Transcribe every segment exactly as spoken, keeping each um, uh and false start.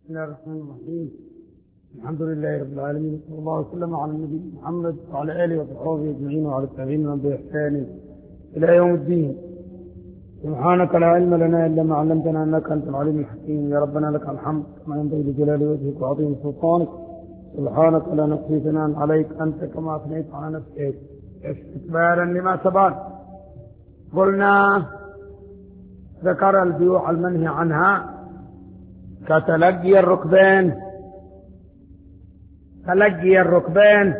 بسم الله الرحمن الرحيم. الحمد لله رب العالمين، صلى الله وسلم على النبي محمد وعلى اله وصحبه اجمعين وعلى التابعين باحسان الى يوم الدين. سبحانك لا علم لنا الا ما علمتنا انك انت العليم الحكيم. يا ربنا لك الحمد كما ينبغي لجلال وجهك وعظيم سلطانك. سبحانك لا نحصي ثناء عليك انت كما اثنيت على نفسك. استكبارا لما سبق قلنا ذكر البيوع المنهي عنها كتلقي الركبين. تلقي الركبين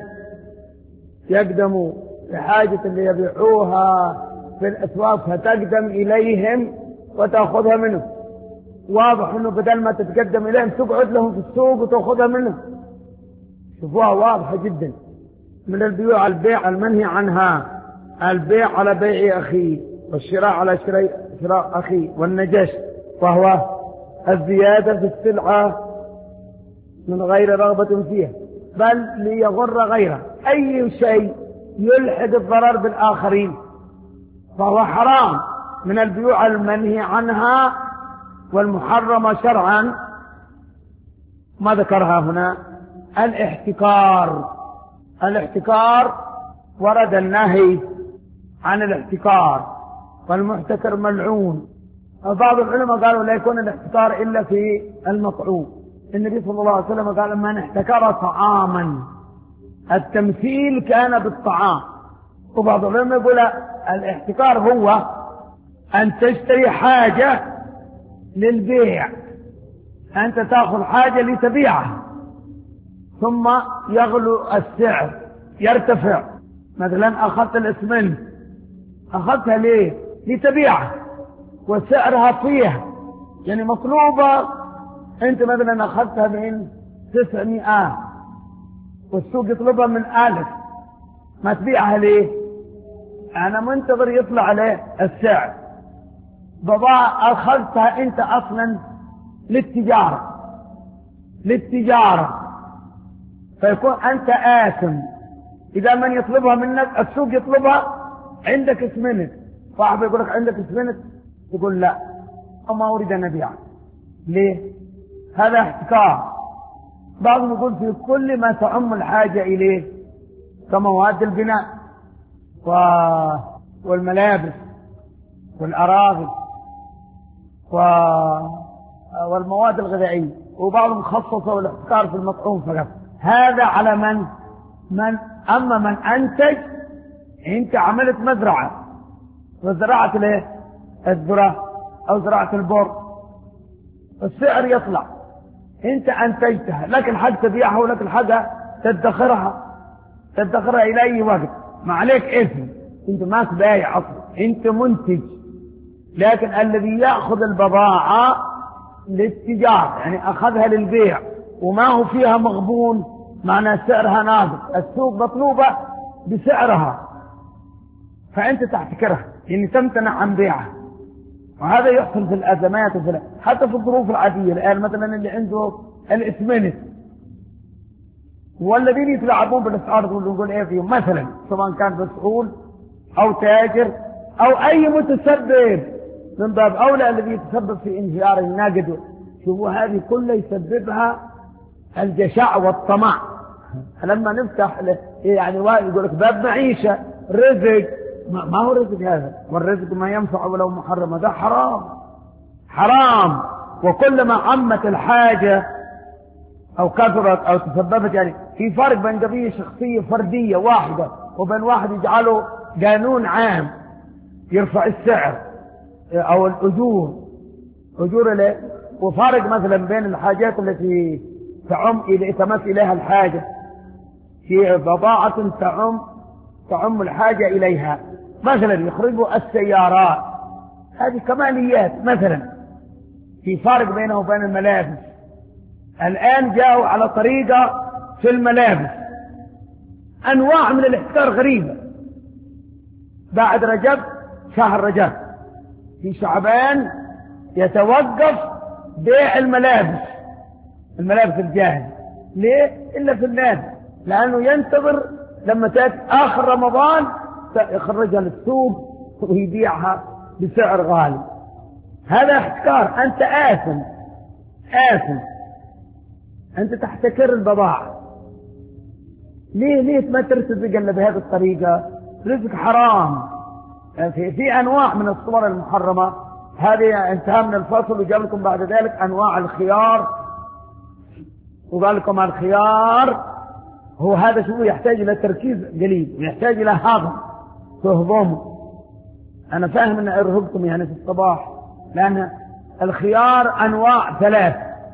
يقدموا لحاجة اللي يبيعوها في الأسواق فتقدم إليهم وتأخذها منهم. واضح أنه بدل ما تتقدم إليهم تقعد لهم في السوق وتأخذها منهم. شوفوها واضحة جدا. من البيوع البيع المنهي عنها البيع على بيع أخيه والشراء على شراء, شراء أخيه والنجش، وهو الزيادة في السلعة من غير رغبة فيها بل ليغر غيره. أي شيء يلحق الضرر بالآخرين فهو حرام. من البيوع المنهي عنها والمحرمة شرعا ما ذكرها هنا الاحتكار. الاحتكار ورد النهي عن الاحتكار والمحتكر ملعون. بعض العلماء قالوا لا يكون الاحتكار إلا في المطعوم. النبي صلى الله عليه وسلم قال من احتكر طعاما التمثيل كان بالطعام. وبعض العلماء يقول الاحتكار هو أن تشتري حاجة للبيع، أنت تأخذ حاجة لتبيعها ثم يغلو السعر يرتفع. مثلا أخذت الإسمنت أخذتها ليه؟ لتبيعها وسعرها فيها يعني مطلوبة. أنت مثلا أخذتها من تسعمائة والسوق يطلبها من ألف، ما تبيعها ليه؟ أنا منتظر يطلع عليه السعر. بضاعة أخذتها أنت أصلا للتجارة للتجارة فيكون أنت آثم. إذا من يطلبها منك السوق يطلبها عندك اسمنت، صاحب يقول لك عندك اسمنت تقول لا وما أريد أن أبيعها. ليه؟ هذا احتكار. بعضهم يقول في كل ما تعم الحاجة إليه كمواد البناء و... والملابس والأراضي و... والمواد الغذائية. وبعضهم خصصوا الاحتكار في المطعوم فقط. هذا على من من أما من أنتج. أنت عملت مزرعة وزرعت له الذرة أو زراعة البر، السعر يطلع، أنت أنتجتها لكن حق تبيعها ولكن حق تدخرها تدخرها إلى أي وقت، ما عليك إثم. أنت ما تبايع أصلا، أنت منتج. لكن الذي يأخذ البضاعة للتجارة يعني أخذها للبيع وما هو فيها مغبون معنى سعرها نازل، السوق مطلوبة بسعرها فأنت تحتكرها يعني تمتنع عن بيعها. وهذا يحصل في الأزمات وفي حتى في الظروف العادية. الآن مثلا اللي عنده الإسمنت والذين يتلاعبون بالأسعار نقول إيه فيهم مثلا، سواء كان مسؤول أو تاجر أو أي متسبب من باب أولى الذي يتسبب في انهيار النقد. شوفوا هذه كلها يسببها الجشع والطمع. لما نفتح يعني واحد يقول لك باب معيشة رزق، ما هو رزق هذا؟ والرزق ما ينفع ولو محرم، هذا حرام حرام. وكلما عمت الحاجة أو كثرت أو تسببت يعني في فرق بين قضية شخصية فردية واحدة وبين واحد يجعله قانون عام يرفع السعر أو الأجور أجور له. وفارق مثلا بين الحاجات التي تعم إلى تمس إليها الحاجة في بضاعة تعم تعم الحاجة إليها. مثلا يخرجوا السيارات هذه كماليات مثلا. في فارق بينه وبين الملابس. الآن جاءوا على طريقة في الملابس أنواع من الاحتكار غريبة. بعد رجب شهر رجب في شعبان يتوقف بيع الملابس الملابس الجاهزة. ليه؟ إلا في النادي، لأنه ينتظر لما تأتي آخر رمضان يخرجها للسوق ويبيعها بسعر غالي. هذا احتكار، أنت آثم آثم. أنت تحتكر البضاعة. ليه ليه ما ترتزق إلا بهذه الطريقة؟ رزق حرام. في, في أنواع من الصور المحرمة. هذه انتهى من الفصل وجاب لكم بعد ذلك أنواع الخيار، وقال لكم الخيار هو هذا شو يحتاج إلى تركيز قليل ويحتاج إلى هضم تهضمه. أنا فاهم أن أرهبكم يعني في الصباح، لأن الخيار أنواع ثلاث: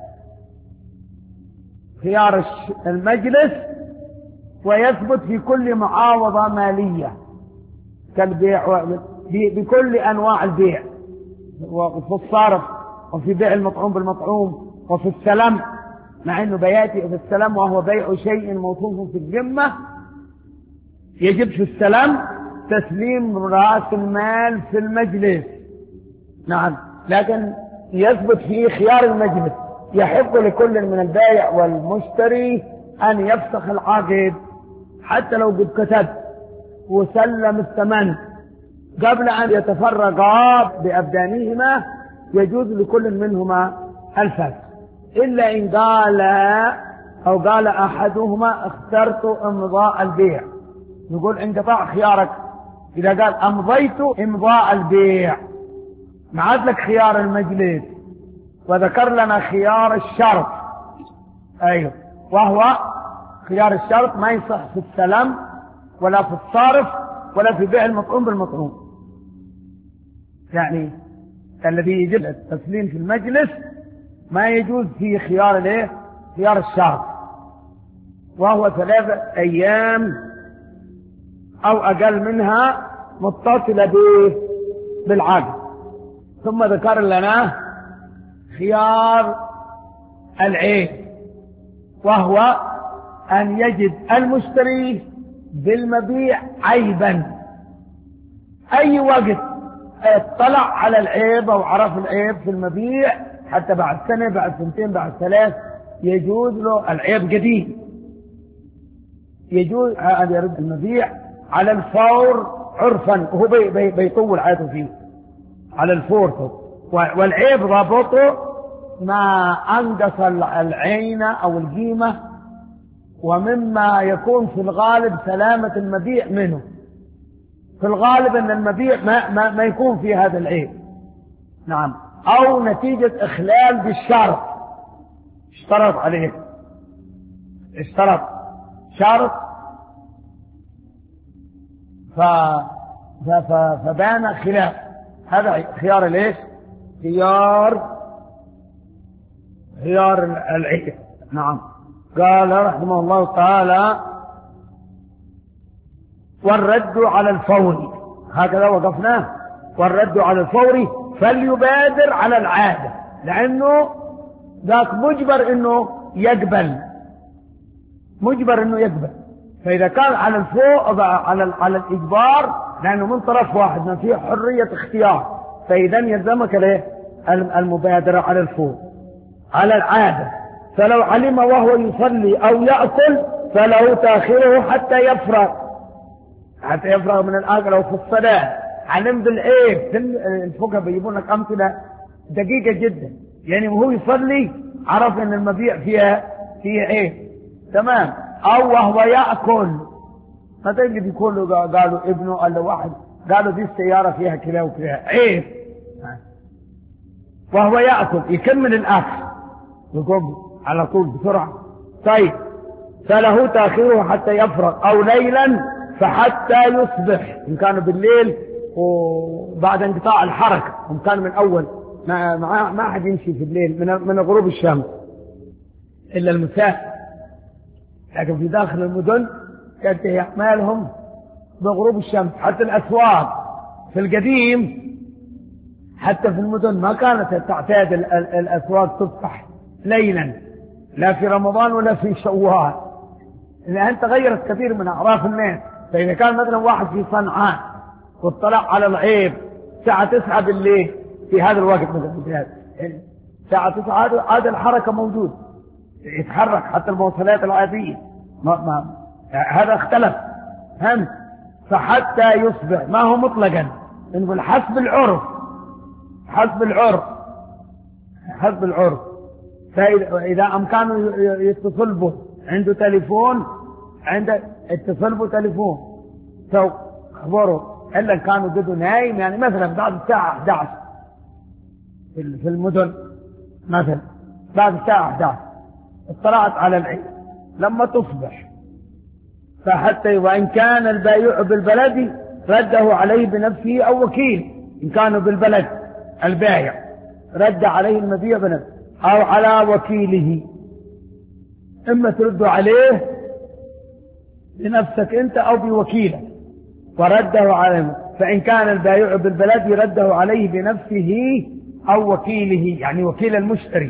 خيار المجلس، ويثبت في كل معاوضة مالية كالبيع بكل أنواع البيع، وفي الصرف، وفي بيع المطعوم بالمطعوم، وفي السلم، مع أنه بياتي في السلم وهو بيع شيء موصوف في الذمة، يجب في السلم تسليم رأس المال في المجلس. نعم، لكن يثبت فيه خيار المجلس. يحق لكل من البائع والمشتري أن يفسخ العقد حتى لو قد كتب وسلم الثمن قبل أن يتفرقا بأبدانهما، يجوز لكل منهما الفسخ، إلا إن قال أو قال أحدهما اخترت إمضاء البيع، نقول انقطاع خيارك. إذا قال أمضيت إمضاء البيع، ما عاد لك خيار المجلس. وذكر لنا خيار الشرط، أيوه، وهو خيار الشرط ما يصح في السلم ولا في الصارف ولا في بيع المطعوم بالمطعوم. يعني الذي يجب التسليم في المجلس ما يجوز فيه خيار الايه؟ خيار الشرط، وهو ثلاثة أيام أو أقل منها متصلة به بالعقد. ثم ذكر لنا خيار العيب، وهو أن يجد المشتري بالمبيع عيبا أي وقت اطلع على العيب أو عرف العيب في المبيع، حتى بعد سنة، بعد سنتين، بعد ثلاث، يجوز له العيب قديم، يجوز أن يرد المبيع على الفور عرفا، وهو بي بي بيطول حياته فيه على الفور. والعيب ضابطه ما أنقص العين أو القيمة، ومما يكون في الغالب سلامة المبيع منه. في الغالب أن المبيع ما, ما, ما يكون فيه هذا العيب. نعم، أو نتيجة إخلال بالشرط، اشترط عليه، اشترط شرط ف... ف... ف... فبان خلاف. هذا خيار ليش؟ خيار خيار العيب. نعم. قال رحمه الله تعالى: والرد على الفور، هكذا وقفناه، والرد على الفور فليبادر على العادة، لأنه ذاك مجبر أنه يقبل، مجبر أنه يقبل. فإذا كان على الفوق على على الإجبار، لأنه من طرف واحد ما فيه حرية اختيار، فإذا يلزمك له المبادرة على الفوق. على العادة، فلو علم وهو يصلي أو يأكل فله تأخيره حتى يفرغ، حتى يفرغ من الأكل أو في الصلاة. علم بالعيب، الفقهاء بيجيبون لك أمثلة دقيقة جدا، يعني وهو يصلي عرف أن المبيع فيها فيها عيب، تمام. أو وهو يأكل، ما تجد يقول قالوا ابنه ولا واحد قالوا دي السيارة فيها كذا وكذا، عيب. وهو يأكل يكمل الأكل، يقوم على طول بسرعة. طيب، فله تأخيره حتى يفرغ، أو ليلا فحتى يصبح، إن كان بالليل وبعد انقطاع الحركة، إن كان من أول ما ما ما حد يمشي في الليل من من غروب الشمس إلا المساء. لكن في داخل المدن تنتهي أعمالهم بغروب الشمس. حتى الأسواق في القديم، حتى في المدن ما كانت تعتاد الأسواق تفتح ليلا، لا في رمضان ولا في شوال، لأن تغيرت كثير من أعراف الناس. فإذا كان مثلا واحد في صنعاء واطلع على العيب الساعة تسعة بالليل في هذا الوقت، مثلا الساعة تسعة عاد الحركة موجود، يتحرك حتى المواصلات العادية، ما ما هذا اختلف هم. فحتى يصبح ما هو مطلقا، نقول حسب العرف، حسب العرف، حسب العرف. فإذا أمكانه يتصل به، عنده تليفون، عنده اتصل به تليفون سو خبره، إلا كانوا قدوا نايم، يعني مثلا بعد الساعة أحد عشر في المدن، مثلا بعد الساعة أحد عشر اطلعت على العيد لما تصبح، فحتى وإن كان البائع بالبلد رده عليه بنفسه أو وكيل، إن كانوا بالبلد البائع رد عليه المبيع بنفسه أو على وكيله، إما ترد عليه بنفسك أنت أو بوكيلك ورده عليه. فإن كان البائع بالبلد رده عليه بنفسه أو وكيله، يعني وكيل المشتري،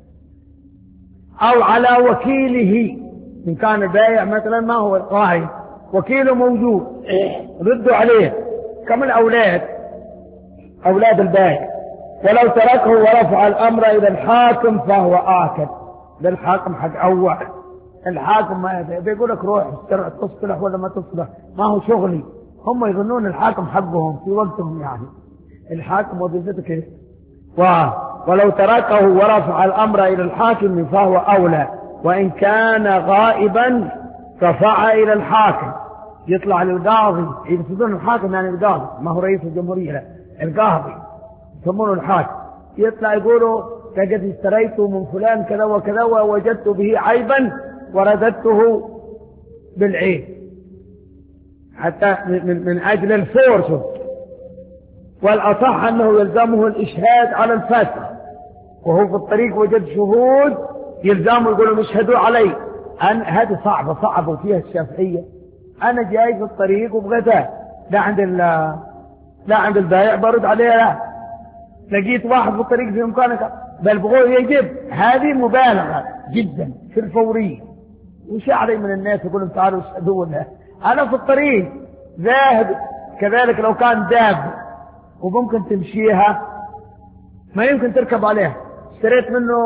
أو على وكيله، إن كان البائع مثلا ما هو راعي وكيله موجود ردوا عليه، كم الأولاد أولاد البائع، ولو تركه ورفع الأمر إلى الحاكم فهو آكد. للحاكم حق أول، الحاكم ما بيقول لك روح تصلح ولا ما تصلح، ما هو شغلي، هم يظنون الحاكم حقهم في وقتهم، يعني الحاكم وظيفته كيف. ولو تركه ورفع الأمر إلى الحاكم فهو أولى، وإن كان غائبا رفع إلى الحاكم، يطلع للقاضي، يقصدون الحاكم يعني القاضي، ما هو رئيس الجمهورية، لا القاضي يسمونه الحاكم، يطلع يقولوا لقد اشتريت من فلان كذا وكذا ووجدت به عيبا ورددته بالعيب، حتى من, من أجل الفورس. والأصح أنه يلزمه الإشهاد على الفاسق، وهو في الطريق وجد شهود يلزمه يقولوا اشهدوا علي. أن هذه صعبة صعبة فيها الشافعية. أنا جاي في الطريق وبغيتها لا عند لا عند البائع برد عليها، لا لقيت واحد في الطريق في إمكانك بل بغوه يجب، هذه مبالغة جدا في الفورية. وش علي من الناس يقول لهم تعالوا اشهدوا لنا، أنا في الطريق ذاهب. كذلك لو كان داب وممكن تمشيها ما يمكن تركب عليها، اشتريت منه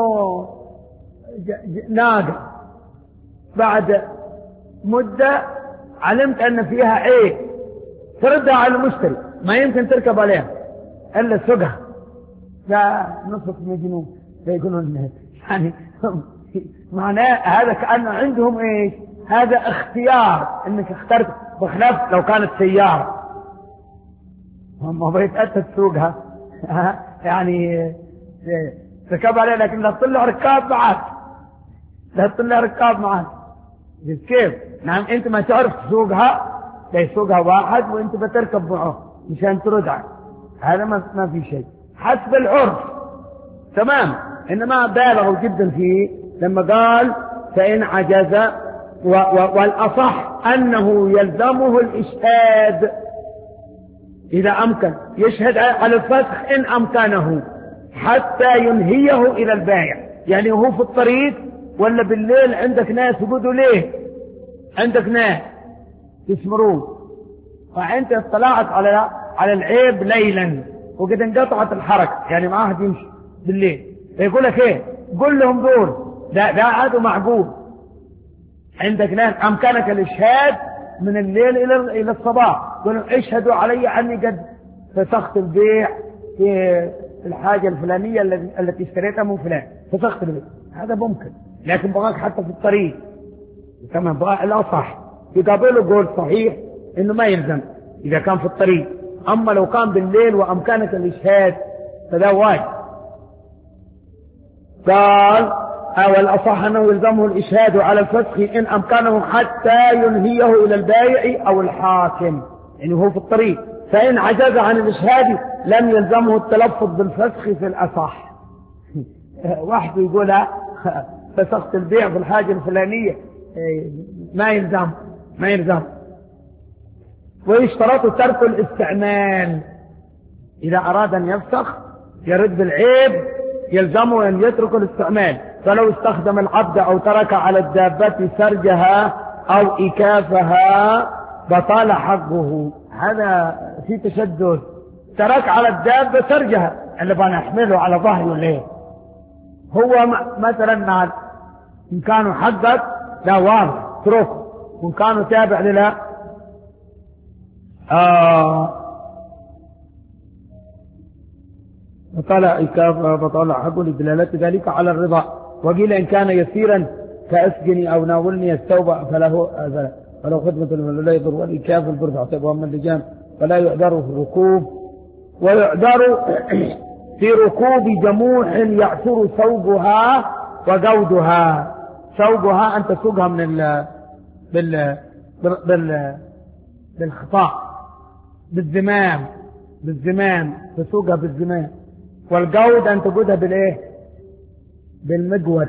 ناقة، بعد مدة علمت أن فيها عيب تردها على المشتري، ما يمكن تركب عليها إلا سوقها. لا نصف مجنون يقولون يعني معناه هذا كأنه عندهم ايش، هذا اختيار انك اخترت، بخلاف لو كانت سيارة ما بيتأتى سوقها يعني ركب عليها، لكن لا تطلع ركاب معك، لا تطلع ركاب معك كيف؟ نعم انت ما تعرف تسوقها، لا يسوقها واحد وانت بتركب معه مشان تردع، هذا ما ما في شيء حسب العرف تمام. انما بالغوا جدا فيه لما قال فإن عجز، والأصح أنه يلزمه الإشهاد إذا أمكن، يشهد على الفسخ إن أمكنه حتى ينهيه إلى البائع. يعني هو في الطريق ولا بالليل عندك ناس يقولوا ليه عندك ناس يسمرون، فأنت اطلعت على على العيب ليلا وقد انقطعت الحركة، يعني ما أحد يمشي بالليل، يقول لك ايه قل لهم دول لا لا عادوا معقول، عندك ناس أمكانك الإشهاد من الليل إلى إلى الصباح، قلوا اشهدوا علي عني قد فسخت البيع في الحاجة الفلانية التي اشتريتها من فلان، فسخت البيع، هذا ممكن. لكن بغاك حتى في الطريق كمان بغاك الأصح يقابله قول صحيح إنه ما يلزم إذا كان في الطريق، أما لو كان بالليل وأمكانك الإشهاد فذا واجب. قال أو الأصح أنه يلزمه الإشهاد على الفسخ إن أمكانه حتى ينهيه إلى البائع أو الحاكم، يعني هو في الطريق. فإن عجز عن الإشهاد لم يلزمه التلفظ بالفسخ في الأصح. واحد يقول فسخت البيع بالحاجة الفلانية، ما يلزم ما يلزم. ويشترط ترك الاستعمال، إذا أراد أن يفسخ يرد بالعيب يلزمه أن يترك الاستعمال. فلو استخدم العبد أو ترك على الدابة سرجها أو إكافها بطال حقه. هذا في تشدد، ترك على الدابة سرجها اللي بنحمله على ظهره ليه، هو مثلا مع إن كانوا حقك لا واضح تركه، وإن كانوا تابع للا آه بطلع إكافة بطلع حقه لدلالة ذلك على الرضا. وقيل إن كان يسيرا كأسجني أو ناولني الثوب فله فله خدمة لا يضر والإكاف البرد عطيبها من اللجام فلا يعذر في الركوب ويعذر في ركوب جموح يعثر ثوبها وجودها. ثوبها أن تسوقها من ال بال بال بالخطاء بالزمام بالزمام تسوقها بالزمام. والجود أن تجودها بالإيه؟ بالمجود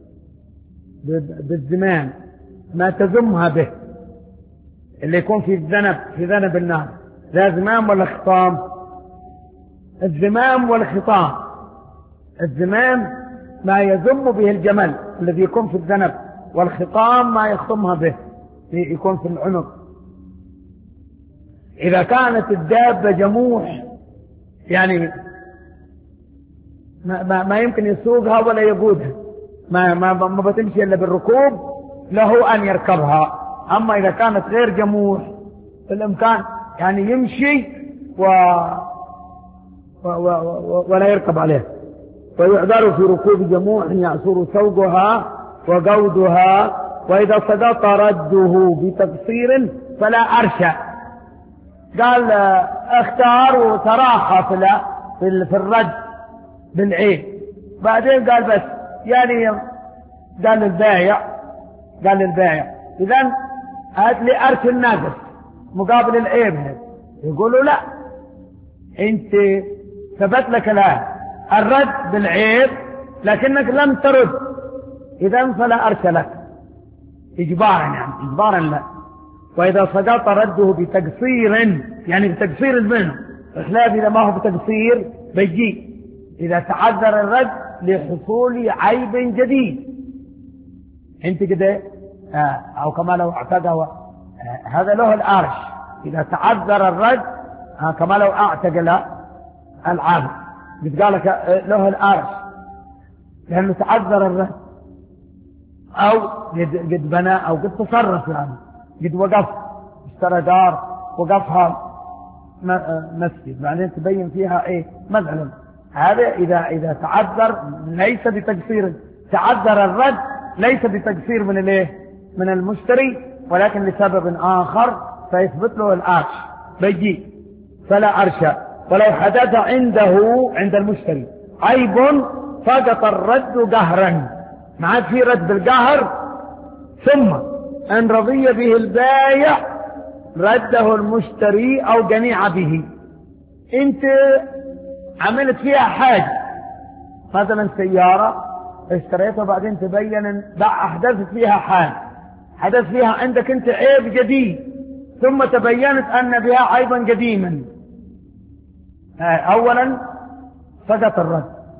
بالزمام ما تزمها به اللي يكون في الذنب في ذنب النار. لا زمام ولا خطام؟ الزمام والخطام. الزمام ما يزم به الجمل الذي يكون في الذنب، والخطام ما يخطمها به يكون في العنق. إذا كانت الدابة جموح يعني ما, ما, ما يمكن يسوقها ولا يقودها، ما, ما, ما بتمشي إلا بالركوب، له أن يركبها. أما إذا كانت غير جموح بالإمكان يعني يمشي و... و... و... و... ولا يركب عليه. ويعذر في ركوب جموح يعصر ثوبها وجودها. وإذا سقط رده بتقصير فلا أرشى. قال اختار وتراخى في في الرد بالعين. بعدين قال بس يعني قال للبائع قال للبائع إذن هات لي أرش الناقص مقابل العيب هذا. يقولوا لا، انت ثبت لك الآن الرد بالعيب لكنك لم ترد، إذن فلا أرش لك إجبارا، يعني إجبارا لا. وإذا سقط رده بتقصير يعني بتقصير منه، الخلاف إذا ما هو بتقصير بيجي إذا تعذر الرد لحصول عيب جديد. انت كده آه أو كما لو اعتقى آه هذا له الأرش. إذا تعذر الرد آه كما لو اعتقى العابد قالك آه له الأرش لأنه تعذر الرد، أو قد بنى أو قد تصرف، يعني قد وقف اشترى دار وقفها مسجد بعدين تبين فيها ايه مثلا. هذا إذا إذا تعذر ليس بتقصير، تعذر الرد ليس بتقصير من الايه من المشتري ولكن لسبب آخر فيثبت له الأرش بيجي فلا أرش. ولو حدث عنده عند المشتري عيب سقط الرد قهرا، ما عاد في رد بالقهر، ثم أن رضي به البايع رده المشتري أو جنيع به. انت عملت فيها حاجة مثلا سيارة اشتريتها بعدين تبين ان احدثت فيها حاجة، حدث فيها عندك انت عيب جديد ثم تبينت ان بها عيبا قديما. اولا سقط الرد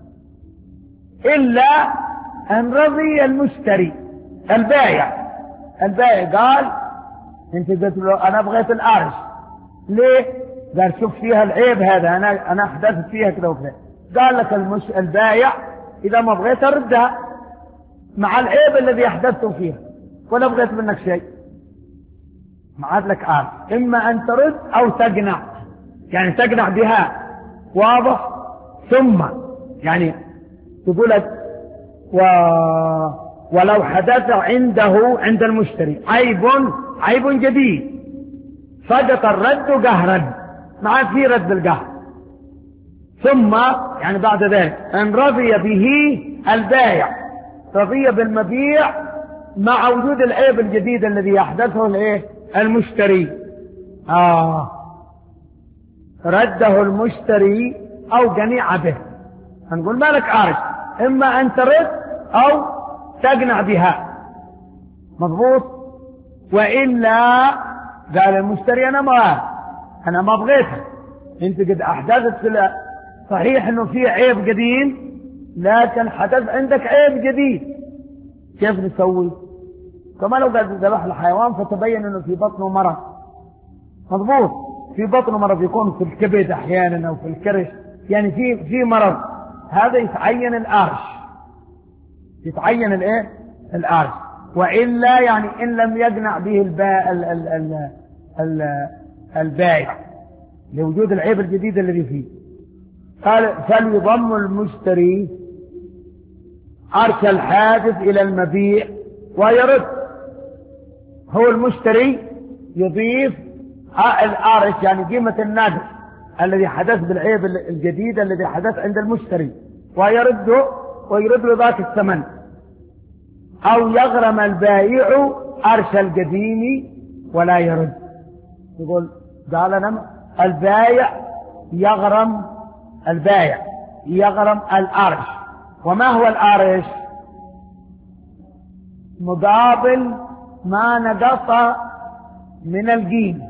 الا ان رضي المشتري البايع. البايع قال انت قلت له انا بغيت الارش، ليه؟ قال شوف فيها العيب هذا، انا انا احدثت فيها كذا وكذا. قال لك المش... البايع اذا ما بغيت اردها مع العيب الذي احدثته فيها ولا بغيت منك شيء، ما عاد لك ارش. اما ان ترد او تقنع، يعني تقنع بها واضح، ثم يعني تقول و... ولو حدث عنده عند المشتري عيب عيب جديد سقط الرد قهرا، ما عاد في رد بالقهر، ثم يعني بعد ذلك ان رضي به البائع، رضي بالمبيع مع وجود العيب الجديد الذي يحدثه الايه المشتري، آه رده المشتري او جنيع به. هنقول مالك عارف، اما ان ترد او تقنع بها مضبوط، وإلا قال المشتري أنا ما أنا ما بغيتها، أنت قد أحدثت في صحيح أنه في عيب قديم لكن حدث عندك عيب جديد، كيف نسوي؟ كما لو قد ذبح الحيوان فتبين أنه في بطنه مرض مضبوط، في بطنه مرض يكون في الكبد أحيانا أو في الكرش، يعني في في مرض، هذا يتعين الأرش، يتعين الايه الارش. والا يعني ان لم يقنع به البائع ال ال ال ال البائع لوجود العيب الجديد الذي فيه، قال فليضم المشتري أرش الحادث إلى المبيع ويرد. هو المشتري يضيف الأرش يعني قيمة النقص الذي حدث بالعيب الجديد الذي حدث عند المشتري ويرده ويرد له ذاك الثمن، أو يغرم البائع أرش القديم ولا يرد. يقول قال أنا البائع يغرم البائع يغرم الأرش. وما هو الأرش؟ مقابل ما نقص من القيمة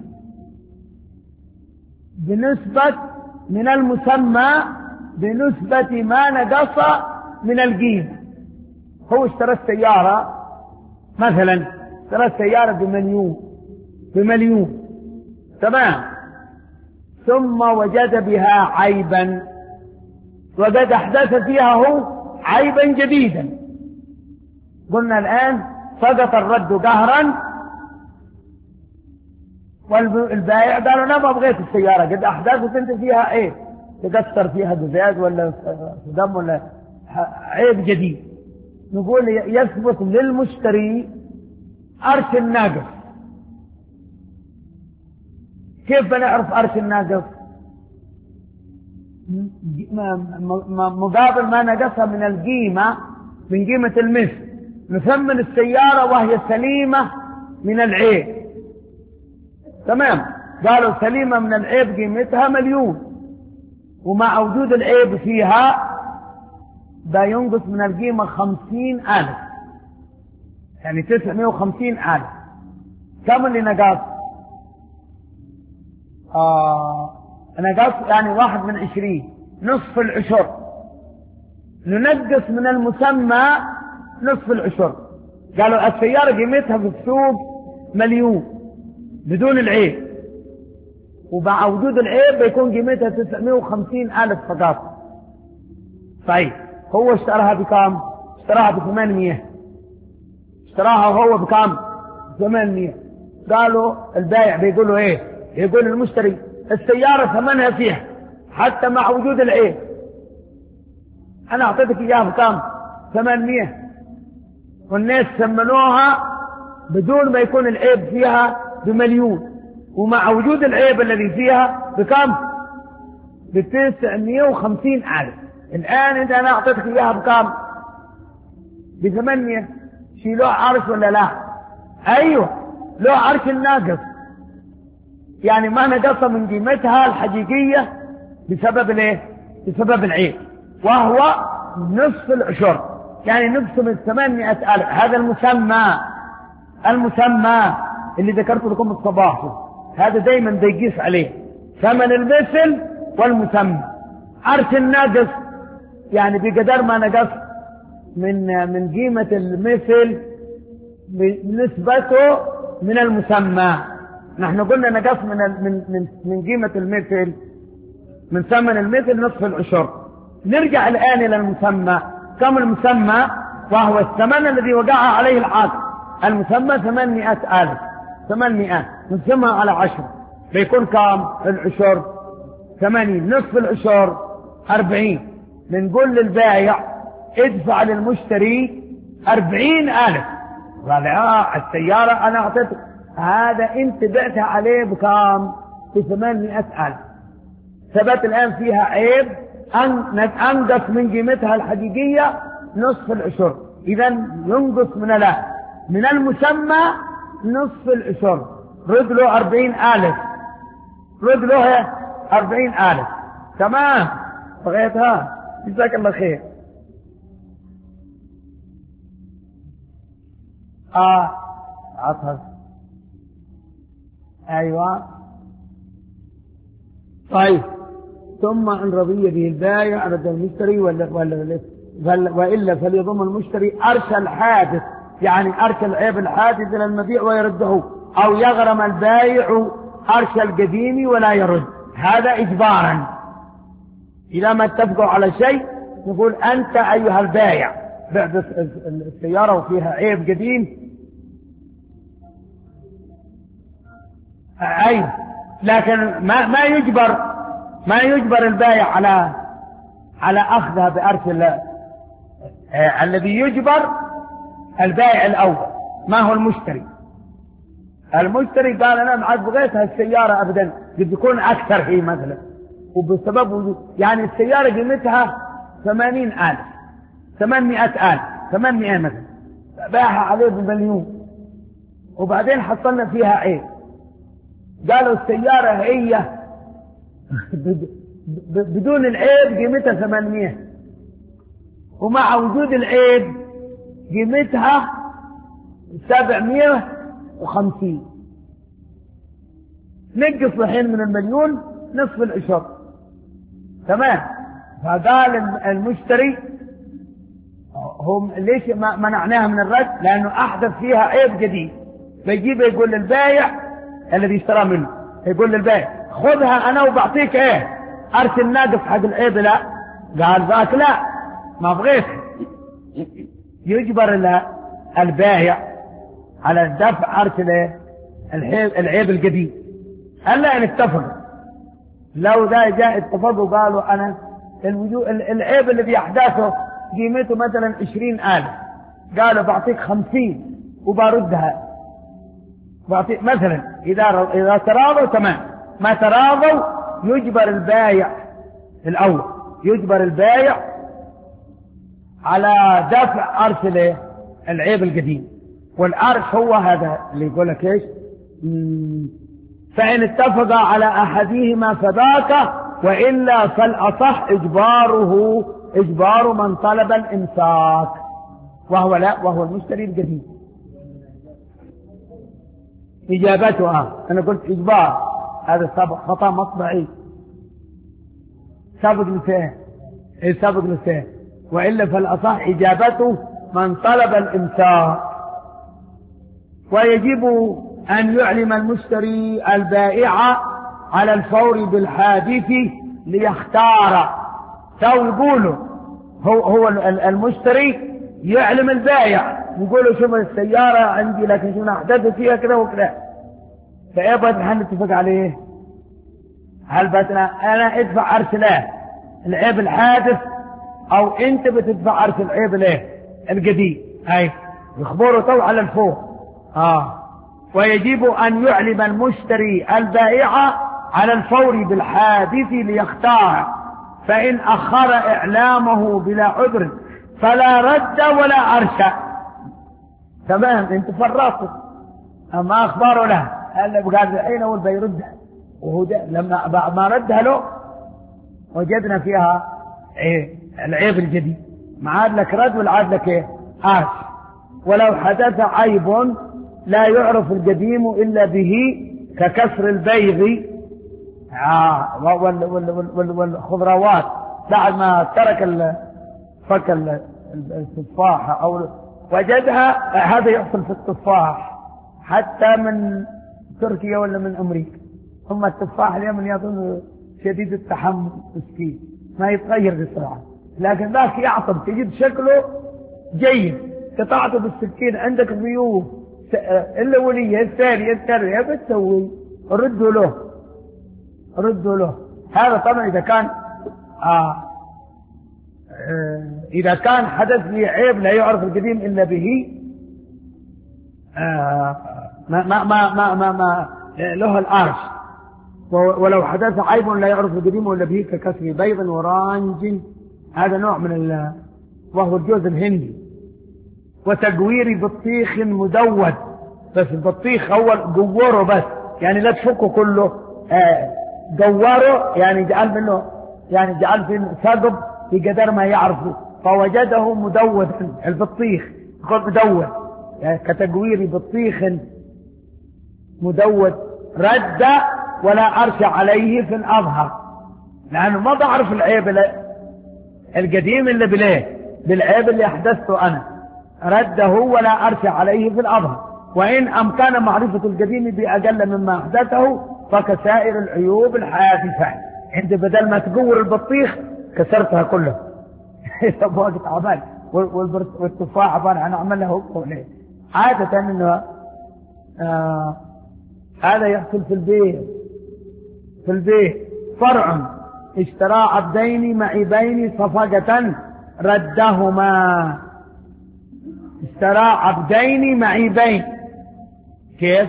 بنسبة من المسمى بنسبة ما نقص من القيمة. هو اشترى السيارة مثلا، اشترى السيارة بمليون بمليون تمام، ثم وجد بها عيبا وقد أحدث فيها هو عيبا جديدا. قلنا الآن سقط الرد قهرا، والبائع قال أنا ما بغيت السيارة قد أحدثت أنت فيها إيه، تكسر فيها جزاز ولا دم ولا عيب جديد. نقول يثبت للمشتري أرش الناقص. كيف بنعرف أرش الناقص؟ مقابل ما نقصها من القيمة من قيمة المثل. نثمن السيارة وهي سليمة من العيب تمام، قالوا سليمة من العيب قيمتها مليون، ومع وجود العيب فيها بينقص من القيمة خمسين ألف، يعني تسعمائة وخمسين ألف. كم اللي نقص؟ آه نقص يعني واحد من عشرين، نصف العشر. ننقص من المسمى نصف العشر. قالوا السيارة قيمتها في السوق مليون بدون العيب، ومع وجود العيب بيكون قيمتها تسعمائة وخمسين ألف فقط. طيب هو اشتراها بكام؟ اشتراها بثمانمائة. اشتراها هو بكام؟ ثمانمائة. قالوا البائع بيقولوا ايه؟ يقول المشتري السيارة ثمنها فيها حتى مع وجود العيب، انا اعطيتك اياها بكام؟ ثمانمائة، والناس ثمنوها بدون ما يكون العيب فيها بمليون، ومع وجود العيب الذي فيها بكم؟ بتسعمائة وخمسين ألف. الآن إذا أنا أعطيتك إياها بكم؟ بثمانية. شيلوه عرش ولا لا؟ أيوه له عرش الناقص، يعني ما نقص من قيمتها الحقيقية بسبب الايه؟ بسبب العيب، وهو نصف العشر، يعني نقسم الثمانمائة ألف. هذا المسمى المسمى اللي ذكرت لكم الصباح، هذا دايما بيقيس عليه ثمن المثل والمسمى. عرش الناقص يعني بقدر ما نقص من من قيمة المثل بنسبته من المسمى. نحن قلنا نقص من من من من قيمة المثل من ثمن المثل نصف العشر. نرجع الآن إلى المسمى. كم المسمى؟ وهو الثمن الذي وقع عليه العاقل. المسمى ثمانمائة ألف، ثمانمائة نقسمها على عشرة بيكون كم؟ العشر ثمانين، نصف العشر أربعين. بنقول للبائع ادفع للمشتري أربعين ألف. قال آه السيارة أنا أعطيتك، هذا أنت بعتها عليه بكام؟ بثمانمائة ألف. ثبت الآن فيها عيب أنقص من قيمتها الحقيقية نصف العشر، إذا ينقص من لا من المسمى نصف العشر. رد له أربعين ألف، رد له أربعين ألف. تمام، بغيتها. جزاك الله خير. آه عطر. أيوة. طيب ثم إن رضي به البائع رد المشتري ولا ولا وإلا فليضم المشتري أرش الحادث، يعني أرش العيب الحادث إلى المبيع ويرده، أو يغرم البائع أرش القديم ولا يرد. هذا إجبارا. إذا ما اتفقوا على شيء نقول أنت أيها البائع بعد السيارة وفيها عيب قديم، أي لكن ما ما يجبر ما يجبر البائع على على أخذها بأرش آه الذي يجبر البائع الأول. ما هو المشتري؟ المشتري قال أنا ما عاد بغيت هالسيارة أبدا، قد يكون أكثر هي مثلا، وبسبب وجود يعني السيارة قيمتها ثمانين ألف ثمانمائة ألف ثمانمائة مثلا، باعها عليه بمليون، وبعدين حصلنا فيها عيب. قالوا السيارة هي بدون العيب قيمتها ثمانمائة، ومع وجود العيب قيمتها سبعمائة وخمسين، نقص الحين من المليون نصف العشر. تمام. فقال المشتري هم ليش ما منعناها من الرد؟ لأنه أحدث فيها عيب جديد. فيجيب يقول للبايع الذي اشترى منه، يقول للبايع خذها أنا وبعطيك إيه أرسل ناقص حق العيب. لا، قال ذاك لا ما بغيت. يجبر البايع على الدفع أرسل إيه العيب الجديد. ألا إن اتفق، لو ذا جاء اتفقوا قالوا أنا العيب الذي أحداثه قيمته مثلا عشرين ألف، قالوا بعطيك خمسين وبردها بعطيك مثلا. إذا إذا تراضوا تمام، ما تراضوا يجبر البايع الأول، يجبر البايع على دفع أرسل العيب القديم. والأرش هو هذا اللي يقول لك إيش؟ فإن اتفق على أحدهما فذاك، وإلا فالأصح إجباره إجبار من طلب الإمساك، وهو لا وهو المشتري الجديد. إجابتها أنا قلت إجبار، هذا سابق خطأ مطبعي، سابق لسان إيه سابق لسان. وإلا فالأصح إجابته من طلب الإمساك. ويجب أن يعلم المشتري البائع على الفور بالحادث ليختار. تو يقولوا هو, هو المشتري يعلم البائع، يقولوا شوف السيارة عندي لكن شو أحدث فيها كذا وكذا، فإيه بس نتفق عليه؟ هل بس أنا أدفع أرسله العيب الحادث أو أنت بتدفع أرسل العيب الايه الجديد؟ هاي يخبروا تو على الفور. آه ويجب أن يعلم المشتري البائع على الفور بالحادث ليختار، فإن أخر إعلامه بلا عذر فلا رد ولا أرشى. تمام، انت فرطت أما أخباره له قال بقى الحين أول بيردها، وهو لما ما ردها له وجدنا فيها إيه العيب الجديد، ما عاد لك رد ولا عاد لك إيه آش. ولو حدث عيب لا يعرف القديم إلا به ككسر البيض آه والخضروات بعد ما ترك فك التفاحة أو وجدها، هذا يحصل في التفاح حتى من تركيا ولا من أمريكا. ثم التفاح اليمن يظن شديد التحمل مسكين ما يتغير بسرعة، لكن ذاك يعطب تجد شكله جيد، قطعته بالسكين عندك ضيوف الأولية الثانية الثانية بتسوي ردوا له ردوا له. هذا طبعا إذا كان آه آه إذا كان حدث لي عيب لا يعرف القديم إلا به آه ما ما ما ما, ما, ما له الأرش. ولو حدث عيب لا يعرف القديم إلا به ككسر بيض ورانج، هذا نوع من ال وهو الجوز الهندي. وتجوير بطيخ مدود، بس البطيخ أول جوره بس يعني لا تفكه كله، آه جوره يعني جعل منه يعني جعل في ثقب في قدر ما يعرفه، فوجده مدودا البطيخ يقول مدود يعني كتجوير بطيخ مدود رد ولا أرش عليه في الأظهر، لأنه ما بعرف العيب القديم إلا بالإيه بالعيب اللي أحدثته أنا، رده ولا أرش عليه في الأظهر. وإن أمكن معرفة القديم بأقل مما أحدثه فكسائر العيوب الحادثة. أنت بدل ما تقور البطيخ كسرتها كلها وقت عبال والتفاح عبال عن عمله عادة أنه آه هذا يحصل في البيت في البيت فرع اشترى عبدين معيبين صفقة ردهما. اشترى عبدين معيبين. كيف؟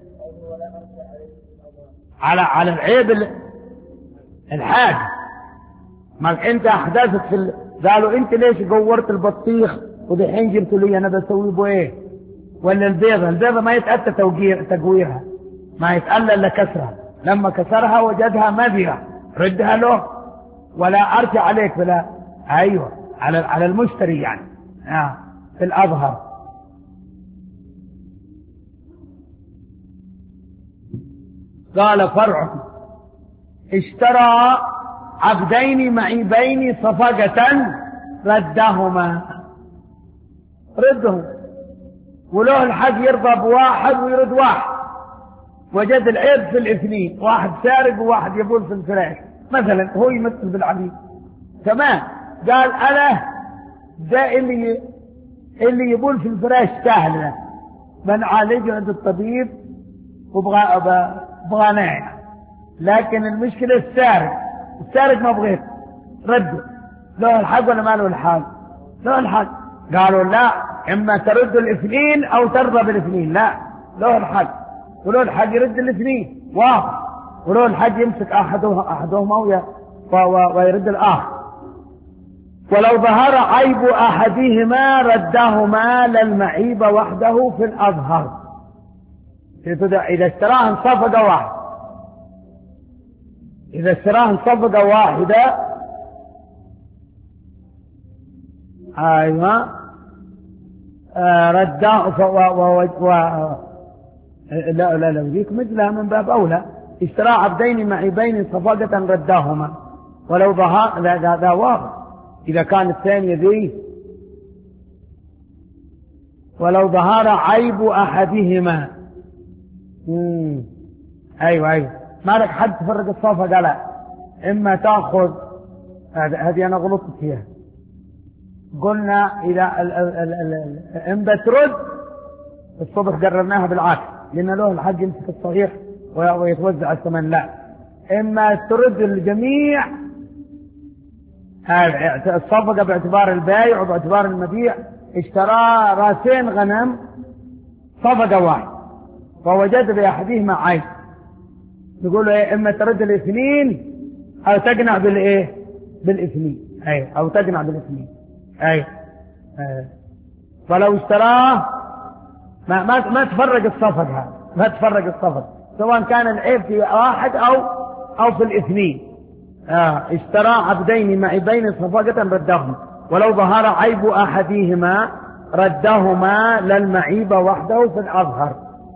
على على العيب الحاد. ما انت احداثك في ال... قالوا انت ليش قورت البطيخ ودحين جبت لي انا بسوي بو ايه؟ ولا البيضه، البيضه ما يتاتى توقير تقويرها، ما يتألى الا كسرها، لما كسرها وجدها مذره ردها له ولا ارجع عليك بلا. ايوه على على المشتري يعني آه. في الاظهر. قال فرع اشترى عبدين معيبين صفقة ردهما. ردهم وله الحق يرضى بواحد ويرد واحد، وجد العيب في الاثنين، واحد سارق وواحد يبول في الفراش مثلا، هو يمثل بالعبيد تمام. قال انا ده اللي اللي يبول في الفراش سهل، بنعالجه عند الطبيب وبغى بغى ناعم، لكن المشكلة السارق، السارق ما بغيت رده، له الحق ولا ما له الحق؟ له الحق. قالوا لا، اما ترد الاثنين او ترضى بالاثنين. لا، له الحق، وله الحق يرد الاثنين واضح، وله الحق يمسك احدهما احدهما ويرد الاخر. ولو ظهر عيب احدهما ردهما للمعيب وحده في الاظهر. اذا اشتراهن صفقة واحدة، إذا اشتراهن صفقة واحدة أيوة آه رده و... و... و... لا لا لا يجيك مثلها من باب أولى. اشترى عبدين معيبين صفقة رداهما ولو ظهر. لا ذا واضح. إذا كان الثانية ذي ولو ظهر عيب أحدهما. مم. أيوة أيوة ما لك حد تفرق الصفقة. لا، إما تأخذ هذه أنا غلطت فيها. قلنا إذا ال ال ال ال إما ترد الصبح قررناها بالعكس، لأن له الحق يمسك الصحيح ويتوزع الثمن. لا، إما ترد الجميع الصفقة باعتبار البائع وباعتبار المبيع. اشترى راسين غنم صفقة واحد فوجد بأحدهما عيب، يقول له ايه؟ اما ترد الاثنين او تقنع بالايه؟ بالاثنين. اي او تقنع بالاثنين. اي فلو اشتراه ما ما ما تفرق الصفقة، ما تفرق الصفقة سواء كان العيب في واحد او او في الاثنين. آه. اشترى عبدين معيبين صفقة ردهما ولو ظهر عيب احدهما ردهما للمعيب وحده في الاظهر.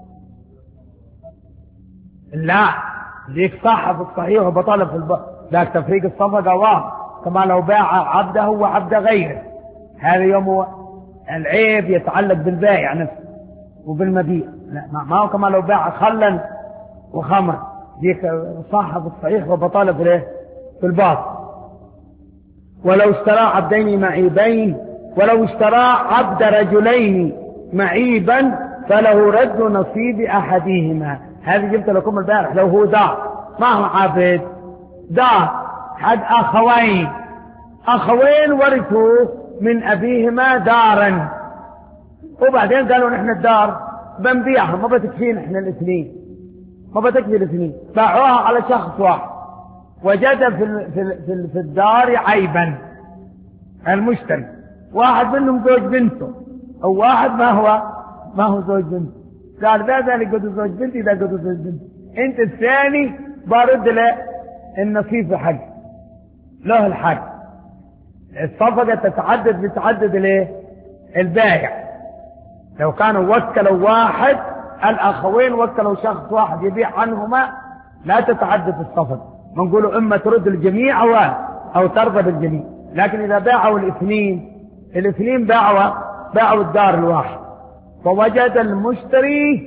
لا، ذيك صح في الصحيح وبطالب في الب... ذاك تفريق الصفقة واحد، كما لو باع عبده وعبد غيره. هذا يوم العيب يتعلق بالبائع نفسه وبالمبيع. لا، ما هو كما لو باع خلا وخمر. ذيك صح في الصحيح وبطالب في في الباطل. ولو اشترى عبدين معيبين ولو اشترى عبد رجلين معيبا فله رد نصيب احدهما. هذه جبت لكم البارح. لو هو دار، ما هو عبد، دار حد أخوين، أخوين ورثوا من أبيهما دارا، وبعدين قالوا نحن الدار بنبيعها ما بتكفينا احنا الاثنين، ما بتكفي الاثنين، باعوها على شخص واحد وجد في في في, في الدار عيبا. المشتري واحد منهم زوج بنته او واحد ما هو ما هو زوج بنته، قال ذا ذا اللي قدوا زوج بنتي، ذا قدوا زوج بنتي، انت الثاني برد له النصيب حق، له الحق. الصفقة تتعدد بتعدد الايه؟ البائع. لو كانوا وكلوا واحد، الاخوين وكلوا شخص واحد يبيع عنهما، لا تتعدد الصفقة، ما نقولوا اما ترد الجميع او او ترضى بالجميع. لكن اذا باعوا الاثنين، الاثنين باعوا باعوا الدار الواحد، فوجد المشتري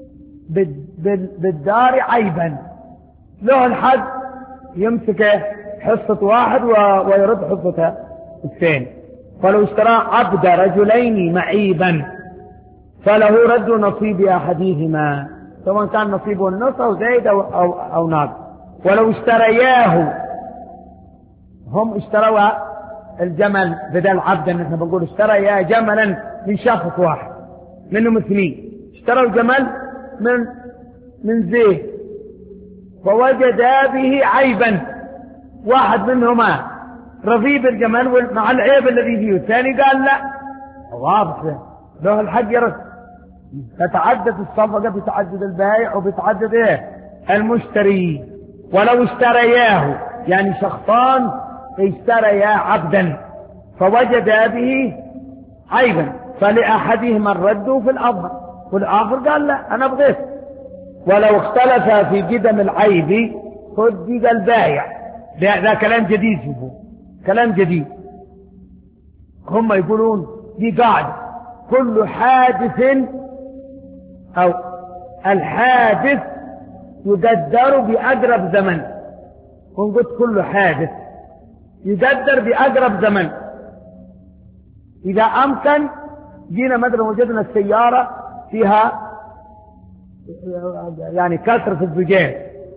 بالدار عيبا، له الحق يمسك حصة واحد ويرد حصة الثاني. فلو اشترى عبد رجلين معيبا فله رد نصيب احدهما، سواء كان نصيبه النص او زايد او او, أو ناقص. ولو اشترياه، هم اشتروا الجمل بدل عبدا، نحن بنقول اشترى يا جملا من شخص واحد منهم اثنين، اشتروا جمل من من زيد فوجدا به عيبا، واحد منهما رضي بالجمل مع العيب الذي فيه، الثاني قال لا واضح له الحق يرد. تتعدد الصفقة بتعدد البائع وبتعدد ايه المشتري. ولو اشترياه يعني شخصان اشتريا عبدا فوجدا به عيبا فلأحدهما الرد في الأفضل والآخر قال لا أنا بغيت. ولو اختلف في قدم العيب صدق البائع. ده كلام جديد، شوفوا كلام جديد. هم يقولون دي قاعدة كل حادث أو الحادث يقدر بأقرب زمن، ونقول كل حادث يقدر بأقرب زمن. إذا أمكن جينا مثلا وجدنا السيارة فيها يعني كسر في الزجاج،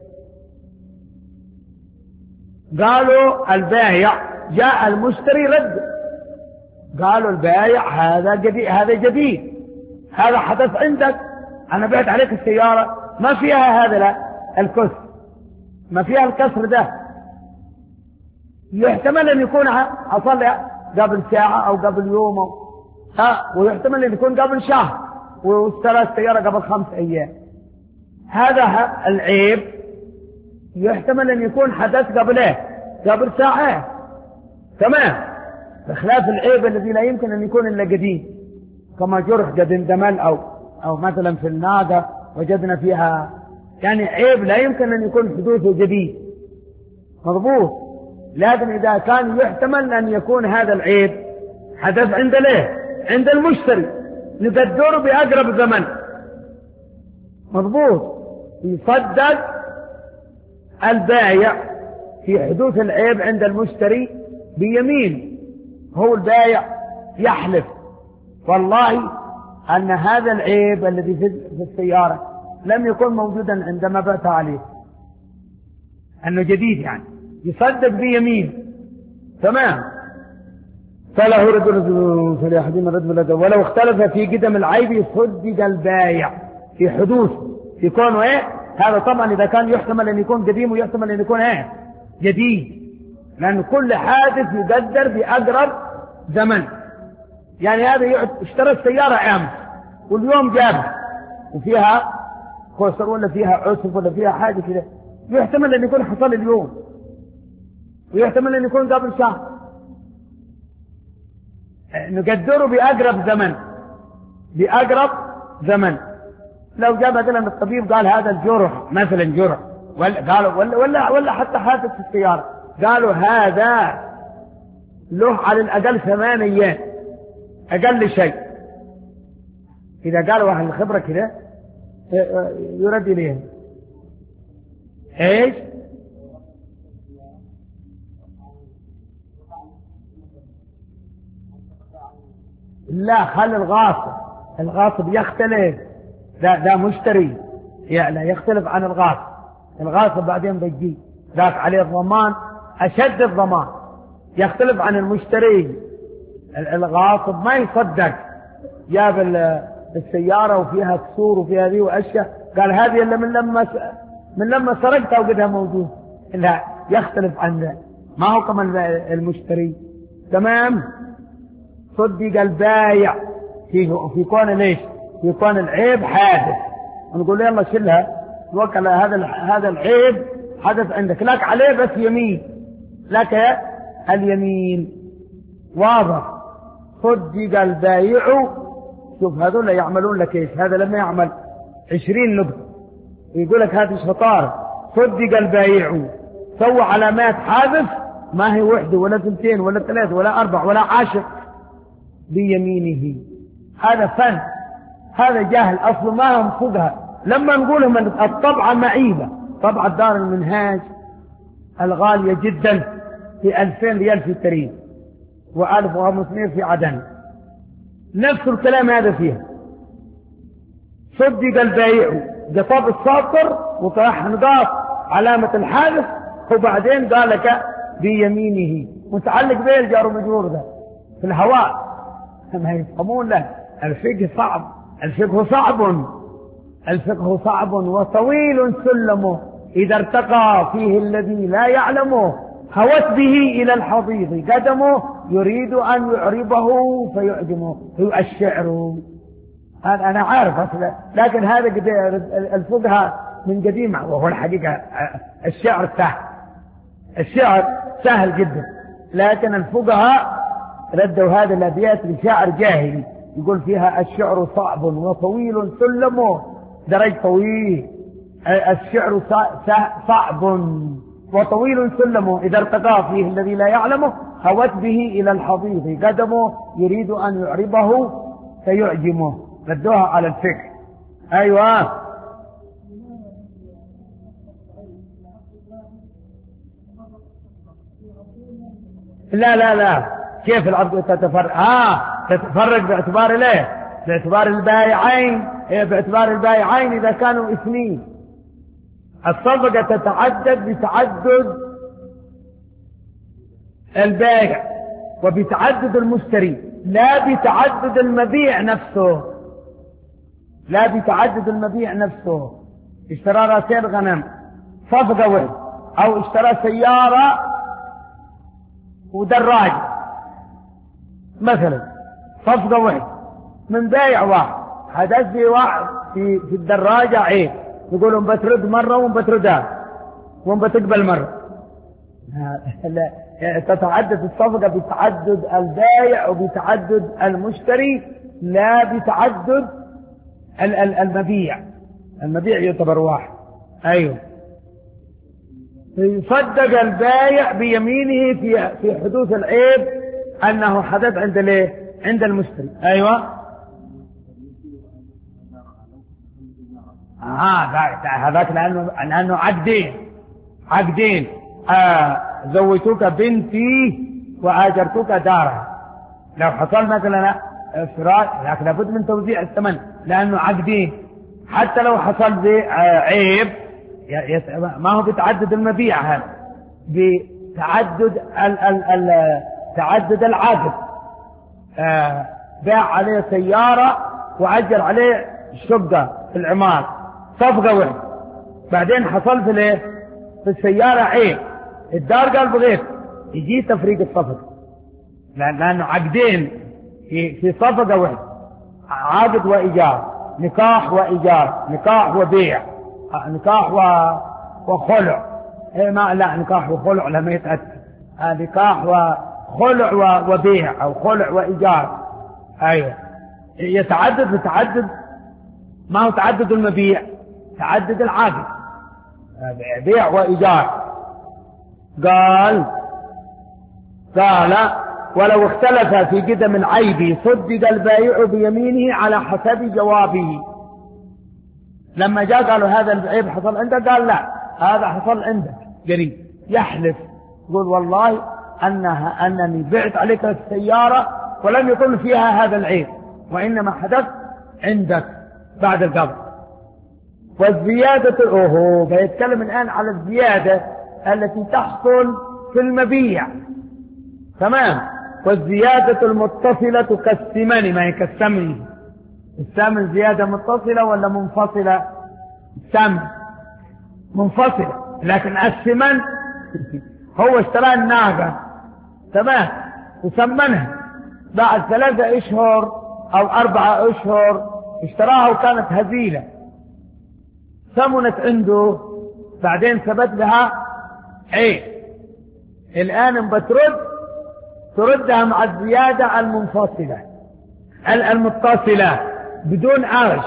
قالوا البائع جاء المشتري رد، قالوا البائع هذا جديد، هذا جديد، هذا حدث عندك، أنا بعت عليك السيارة ما فيها هذا لا الكسر، ما فيها الكسر ده، يحتمل أن يكون حصل قبل ساعة أو قبل يوم أو ها، ويحتمل أن يكون قبل شهر، واشترى السيارة قبل خمس أيام. هذا العيب يحتمل أن يكون حدث قبل إيه؟ قبل ساعات، تمام، بخلاف العيب الذي لا يمكن أن يكون إلا قديم، كما جرح قد اندمل أو أو مثلا في الناقة وجدنا فيها يعني عيب لا يمكن أن يكون حدوثه جديد مضبوط. لكن إذا كان يحتمل أن يكون هذا العيب حدث عند ليه عند المشتري نقدره بأقرب زمن مضبوط، يصدق البائع في حدوث العيب عند المشتري بيمين. هو البائع يحلف والله أن هذا العيب الذي في السيارة لم يكن موجودا عندما بعت عليه، أنه جديد يعني، يصدق بيمين، تمام. فله رد فلأحدهما الرد ولو اختلف في قدم العيب يصدق البائع في حدوث في كونه ايه. هذا طبعا إذا كان يحتمل أن يكون قديم ويحتمل أن يكون ايه جديد، لأن كل حادث يقدر بأقرب زمن. يعني هذا اشترى السيارة أمس واليوم جاب وفيها كسر ولا فيها عسف ولا فيها حاجة كده، يحتمل أن يكون حصل اليوم ويحتمل أن يكون قبل شهر، نقدره بأقرب زمن بأقرب زمن. لو جاء مثلا الطبيب قال هذا الجرح مثلا جرح ولا قالوا ولا ولا, ولا حتى حادث في السيارة، قالوا هذا له على الأقل ثمان أيام أقل شيء. إذا قالوا أهل الخبرة كده يرد إليهم إيش؟ لا، خلي الغاصب، الغاصب يختلف، ده ده مشتري يعني لا يختلف عن الغاصب. الغاصب بعدين بيجي ذاك عليه الضمان أشد الضمان، يختلف عن المشتري. الغاصب ما يصدق، جاب السيارة وفيها كسور وفيها ذي وأشياء قال هذه اللي من لما من لما سرقتها وقدها موجود، لا يختلف عن ذا، ما هو كما المشتري، تمام. صدق البايع في في كون ليش في كون العيب حادث، نقول له يلا شيلها توكل هذا هذا العيب حدث عندك، لك عليه بس يمين، لك اليمين، واضح. صدق البايع، شوف هذول يعملون لك ايش، هذا لما يعمل عشرين نقطة يقول لك هذه شطارة. صدق البايع، سوى علامات حادث ما هي وحده ولا ثنتين ولا ثلاثة ولا أربع ولا عشر بيمينه، هذا فن، هذا جاهل أصله ما هم فقها. لما نقولهم أن الطبعة معيبة، طبعة دار المنهاج الغالية جدا في ألفين ريال في التاريخ وألف وخمسمائة في عدن، نفس الكلام هذا فيها. صدق البايع، جطاب الساطر وطرح نقاط علامة الحادث، وبعدين قال لك بيمينه، متعلق به الجار ومجرور ده في الهواء. ما يفهمون له. الفقه صعب، الفقه صعب، الفقه صعب وطويل سلمه، إذا ارتقى فيه الذي لا يعلمه هوت به إلى الحضيض قدمه، يريد أن يعربه فيعجمه. هو الشعر هذا أنا عارف أصلا، لكن هذا الفقه من قديم، وهو الحقيقة الشعر سهل، الشعر سهل جدا، لكن الفقهاء ردوا هذه الأبيات لشاعر جاهلي يقول فيها الشعر صعب وطويل سلمه، درج طويل. الشعر صعب وطويل سلمه، إذا ارتقى فيه الذي لا يعلمه هوت به إلى الحضيض قدمه، يريد أن يعربه فيعجمه. ردوها على الفقه. أيوة. لا لا لا، كيف العبد تتفرق؟ آه تتفرق باعتبار ليه؟ باعتبار البائعين، باعتبار البائعين إذا كانوا اثنين. الصفقة تتعدد بتعدد البائع وبتعدد المشتري، لا بتعدد المبيع نفسه، لا بتعدد المبيع نفسه. اشترى راسين غنم صفقة واحدة، أو اشترى سيارة ودراج مثلا صفقة واحدة من بائع واحد، حدث في واحد في, في الدراجة عيب، يقولون بترد مرة وبتردها وبتقبل مرة. تتعدد الصفقة بتعدد البائع وبتعدد المشتري، لا بتعدد المبيع. المبيع يعتبر واحد. أيوه. يصدق البائع بيمينه في في حدوث العيب أنه حدث عند الايه؟ عند المشتري. أيوه. آه هذاك لأنه لأنه عقدين، عقدين. آه زوجتك بنتي وآجرتك دارها. لو حصل مثلا افراط لكن لابد من توزيع الثمن لأنه عقدين. حتى لو حصل عيب ما هو بتعدد المبيع، هذا بتعدد ال ال ال تعدد العقد. آه باع عليه سيارة وأجر عليه شقة في العمار، صفقة واحدة. بعدين حصل في الايه؟ في السيارة عيب، الدار قال بغيت، يجي تفريق الصفقة لأنه عقدين في في صفقة واحدة، عقد وإيجار، نكاح وإيجار، نكاح وبيع، نكاح وخلع. إيه ما لا نكاح وخلع لما يتأتى، نكاح وخلع وبيع أو خلع وإيجار. أيوة. يتعدد بتعدد، ما هو تعدد المبيع، تعدد العقد، بيع وإيجار. قال قال ولو اختلف في قدم العيب صدد البائع بيمينه على حسب جوابه. لما جاء قالوا هذا العيب حصل عندك، قال لا هذا حصل عندك قريب، يحلف يقول والله أنها أنني بعت عليك السيارة ولم يكن فيها هذا العيب، وإنما حدث عندك بعد القبض. والزيادة أوهو فيتكلم الآن على الزيادة التي تحصل في المبيع. تمام. والزيادة المتصلة كالثمن، ما هي كالثمن. الثمن زيادة متصلة ولا منفصلة؟ الثمن منفصلة، لكن الثمن هو اشترى الناقة تمام وثمنها بعد ثلاثة اشهر او اربعة اشهر، اشتراها وكانت هزيلة، ثمنت عنده، بعدين ثبت لها عيب. الان بترد تردها مع الزيادة المنفصلة المتصلة بدون عرش.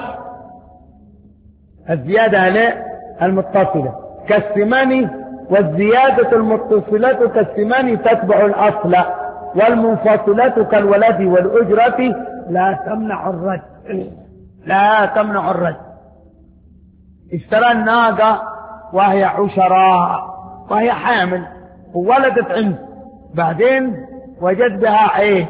الزيادة عليه المتصلة كالثمن، والزيادة المتصلة كالثمن تتبع الأصل، والمنفصلة كالولد والأجرة لا تمنع الرد، لا تمنع الرد. اشترى الناقة وهي عشراء وهي حامل وولدت عنده، بعدين وجد بها عيب،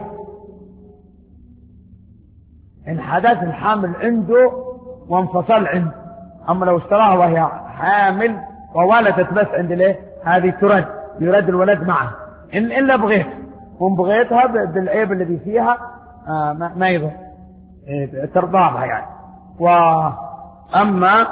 إن حدث الحامل عنده وانفصل عنده. أما لو اشتراها وهي حامل وولدت بس عند ليه هذه ترد يرد الولد معه إن إلا بغيت، وإن بغيتها بالعيب الذي فيها آه ما, ما يضر ترضى يعني. وأما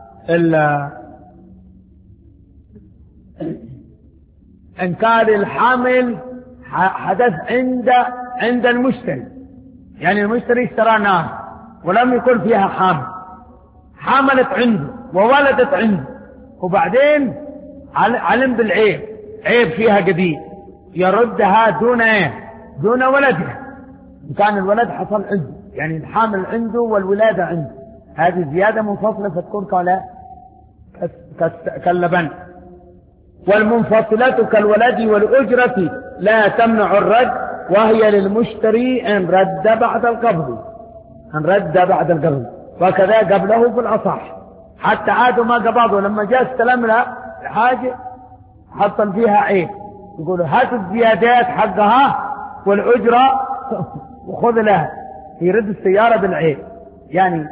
إن كان الحمل حدث عند عند المشتري، يعني المشتري اشترى نار ولم يكن فيها حامل، حملت عنده وولدت عنده، وبعدين علم بالعيب، عيب فيها جديد، يردها دون ايه؟ دون ولدها. إن كان الولد حصل عنده، يعني الحامل عنده والولادة عنده، هذه زيادة منفصلة فتكون كلا كاللبن. والمنفصلات كالولد والأجرة لا تمنع الرد، وهي للمشتري إن رد بعد القبض، إن رد بعد القبض، وكذا قبله في الأصح. حتى عادوا ما قبضوا، لما جاء استلم لها حاجة حط فيها عيب، يقولوا هات الزيادات حقها والأجرة وخذ لها، يرد السيارة بالعيب. يعني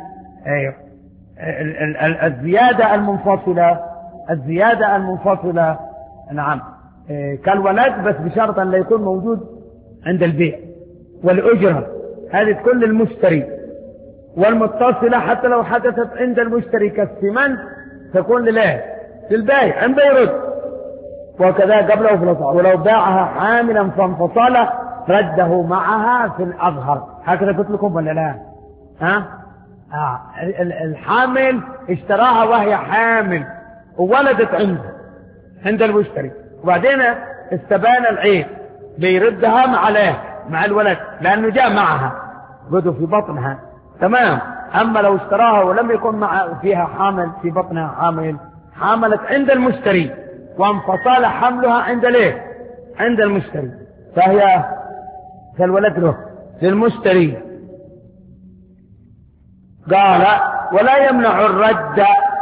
الزيادة المنفصلة، الزيادة المنفصلة نعم كالولد، بس بشرط أن لا يكون موجود عند البيع. والأجرة هذه تكون للمشتري، والمتصلة حتى لو حدثت عند المشتري كالثمن تكون لله للبائع عند يرد، وكذا قبله في الأصح. ولو باعها حاملا فانفصل رده معها في الأظهر. هكذا قلت لكم ولا لا؟ ها؟ آه. الحامل اشتراها وهي حامل وولدت عنده عند المشتري، وبعدين استبان العيب بيردها مع له مع الولد لأنه جاء معها بدو في بطنها تمام. أما لو اشتراها ولم يكن مع فيها حامل في بطنها حامل، حاملت عند المشتري وانفصل حملها عند ليه؟ عند المشتري، فهي كالولد له للمشتري. قال ولا يمنع الرد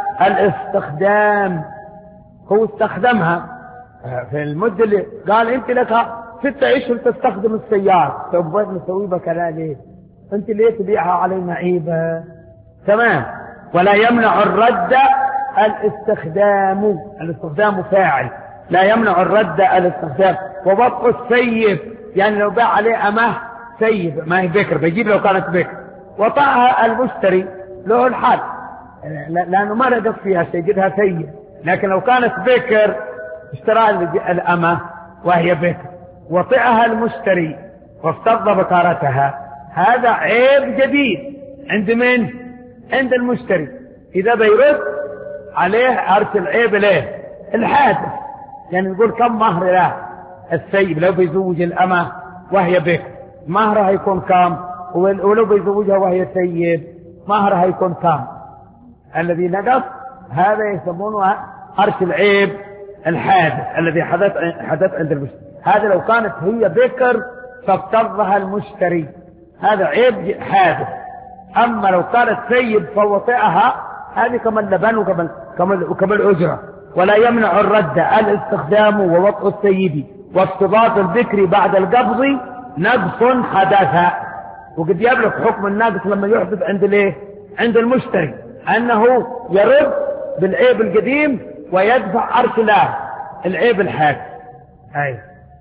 الاستخدام، هو استخدمها في المدة اللي قال انت لك ستة اشهر تستخدم السيارة، تبغى نسوي بك لا ليه؟ انت ليه تبيعها علينا عيبة؟ تمام. ولا يمنع الرد الاستخدام، الاستخدام فاعل، لا يمنع الرد الاستخدام. وبطء السيب، يعني لو باع عليه امه سيب ما هي بكر، بيجيب لو كانت بكر وطاعها المشتري له الحال، لانه ما ردت فيها شيء جدها سيب. لكن لو كانت بكر اشترى الامه وهي بكر وطئها المشتري وافترض بكارتها، هذا عيب جديد عند من؟ عند المشتري. اذا بيرد عليه عرش العيب له الحادث، يعني نقول كم مهر له السيب لو بيزوج الأمة وهي بكر مهرها يكون كم، ولو بيزوجها وهي سيب مهرها يكون كم. الذي نقص هذا يسمونه عرش العيب الحادث الذي حدث حدث عند المشتري. هذا لو كانت هي بكر فافترضها المشتري، هذا عيب حادث. أما لو كانت سيب فوطئها، هذه كما اللبن وكما وكما الأجرة. ولا يمنع الرد الاستخدام ووطء السيد وافتضاط الذكر بعد القبض نقص حدث. وقد يبلغ حكم الناقص لما يحدث عند الايه؟ عند المشتري، انه يرد بالعيب القديم ويدفع عرش له العيب الحادث. اي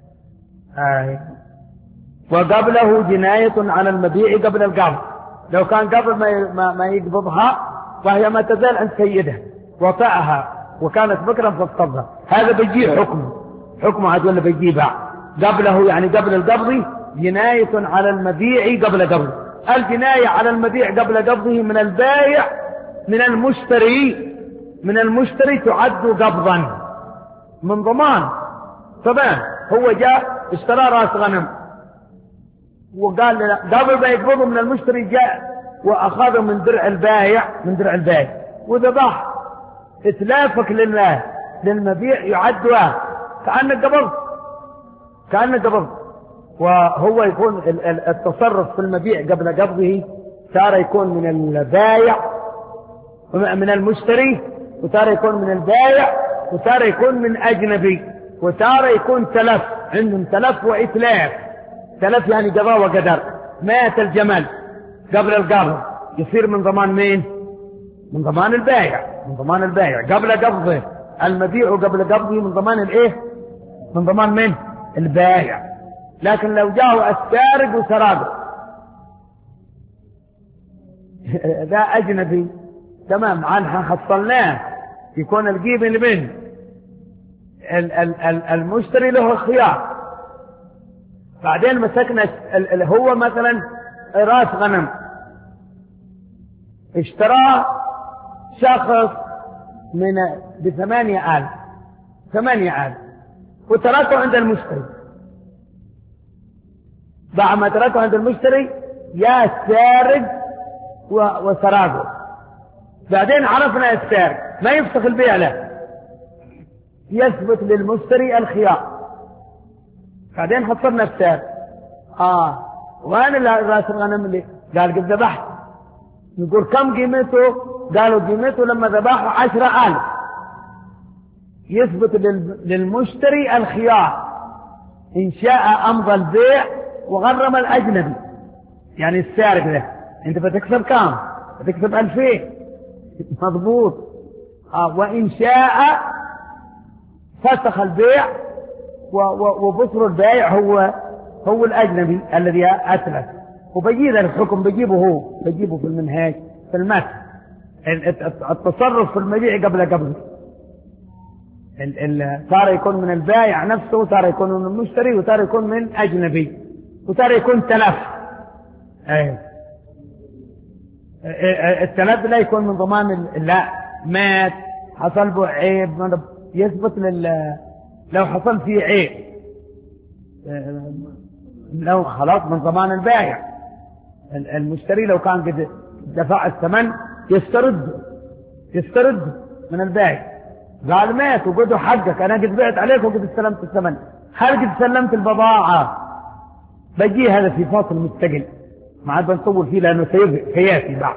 اي وقبله جناية على المبيع قبل القبض، لو كان قبل ما ما يقبضها وهي ما تزال عند سيدها وطأها وكانت بكرا فافتضها، هذا بيجي حكمه حكمه هذا ولا بيجيبها قبله، يعني قبل القبض جناية على المبيع قبل قبضه. الجناية على المبيع قبل قبضه من البائع من المشتري من المشتري تعد قبضا من ضمان. تمام. هو جاء اشترى راس غنم وقال لنا قبل ما يقبضه من المشتري، جاء واخذه من درع البائع من درع البائع وذبح، اتلافك لله للمبيع يعد كأنك قبضت كأنك قبضت. وهو يكون التصرف في المبيع قبل قبضه تارة يكون من البائع من المشتري، وتارة يكون من البائع، وتارة يكون من أجنبي، وتارة يكون تلف، عندهم تلف وإتلاف. تلف يعني قضاء وقدر، مات الجمل قبل القبض يصير من ضمان مين؟ من ضمان البائع من ضمان البائع قبل قبضه. المبيع قبل قبضه من ضمان الايه؟ من ضمان من البائع. لكن لو جاءوا السارق وسرقوا ذا أجنبي تمام عنها حصلناه، يكون الجيب اللي منه المشتري له خيار. بعدين مسكنا هو مثلا راس غنم اشتراه شخص من بثمانية آلاف ثمانية آلاف وتركه عند المشتري. بعد ما تركه عند المشتري يا السارق وسرقه، بعدين عرفنا السارق ما يفسخ البيع له، يثبت للمشتري الخيار. بعدين حصلنا السارق اه وين راس الغنم اللي قال قد ذبحت، نقول كم قيمته؟ قالوا قيمته لما ذبحه عشرة آلاف. يثبت للمشتري الخيار، إن شاء أمضى البيع وغرم الأجنبي. يعني السارق له أنت بتكسب كام؟ بتكسب ألفين مضبوط. آه وإن شاء فسخ البيع وبصر البائع هو هو الأجنبي الذي أتلف. وبجيب الحكم بجيبه هو بجيبه في المنهاج في المتن التصرف في المبيع قبل قبل صار يكون من البائع نفسه، وصار يكون من المشتري، وصار يكون من أجنبي، وصار يكون تلف. أيه. التلف لا يكون من ضمان لا مات حصل به عيب يثبت لل لو حصل فيه عيب لو خلاص من ضمان البائع. المشتري لو كان قد دفع الثمن يسترد يسترد من البائع. قال مات وقدوا حقك، انا قد بعت عليك وقد استلمت الثمن، هل قد سلمت البضاعة؟ بجي هذا في فاصل مستقل ما عاد بنطول فيه لانه سياتي بعد.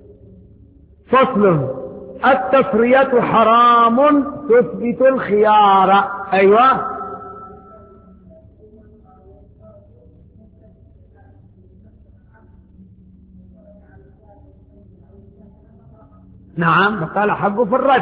فصل: التصرية حرام تثبت الخيار. ايوه نعم قال حقه في الرد.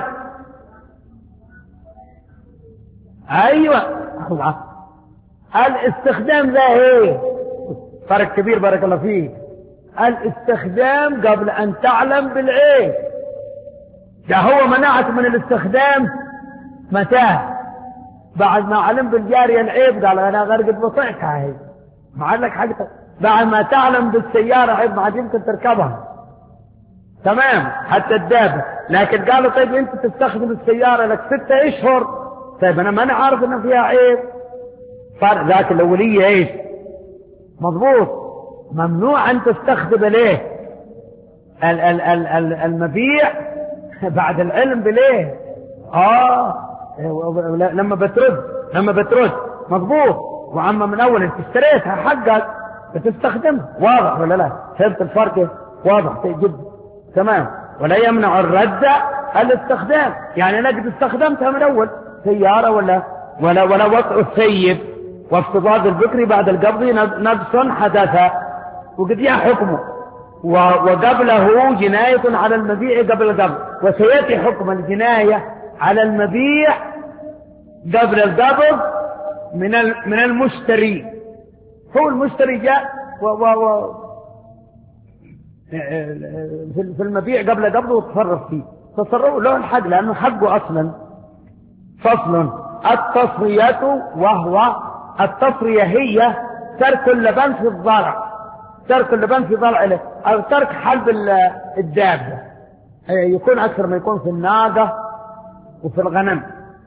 ايوه الله الاستخدام ذا ايه فرق كبير بارك الله فيك. الاستخدام قبل ان تعلم بالعيب، ده هو منعت من الاستخدام متى؟ بعد ما علم بالجارية العيب قال انا غرقت بطيعتها هي ما عاد لك حاجة. بعد ما تعلم بالسيارة عيب ما عاد يمكن تركبها تمام حتى الدابة، لكن قالوا طيب انت تستخدم السيارة لك ستة اشهر، طيب انا ما انا عارف ان فيها عيب. فرق ذاك الاولية ايش مضبوط، ممنوع ان تستخدم ليه ال ال ال ال المبيع بعد العلم بليه. اه لما بترد لما بترد مضبوط. وعما من اول انت اشتريتها حقك بتستخدمها، واضح ولا لا؟ فهمت الفرق؟ واضح جدا تمام. ولا يمنع الرد الاستخدام، يعني انا قد استخدمتها من اول سيارة ولا ولا ولا وضع السيب وافتضاد البكر بعد القبض نقص حدث وقد جاء حكمه، وقبله جناية على المبيع قبل القبض، وسيأتي حكم الجناية على المبيع قبل القبض من من المشتري. هو المشتري جاء و و و في المبيع قبل قبضه وتصرف فيه، تصرفه له الحق لأنه حقه أصلا. فصل: التصرية، وهو التصرية هي ترك اللبن في الضرع، ترك اللبن في ضرع أو ترك حلب الدابة، يكون أكثر ما يكون في الناقة وفي الغنم،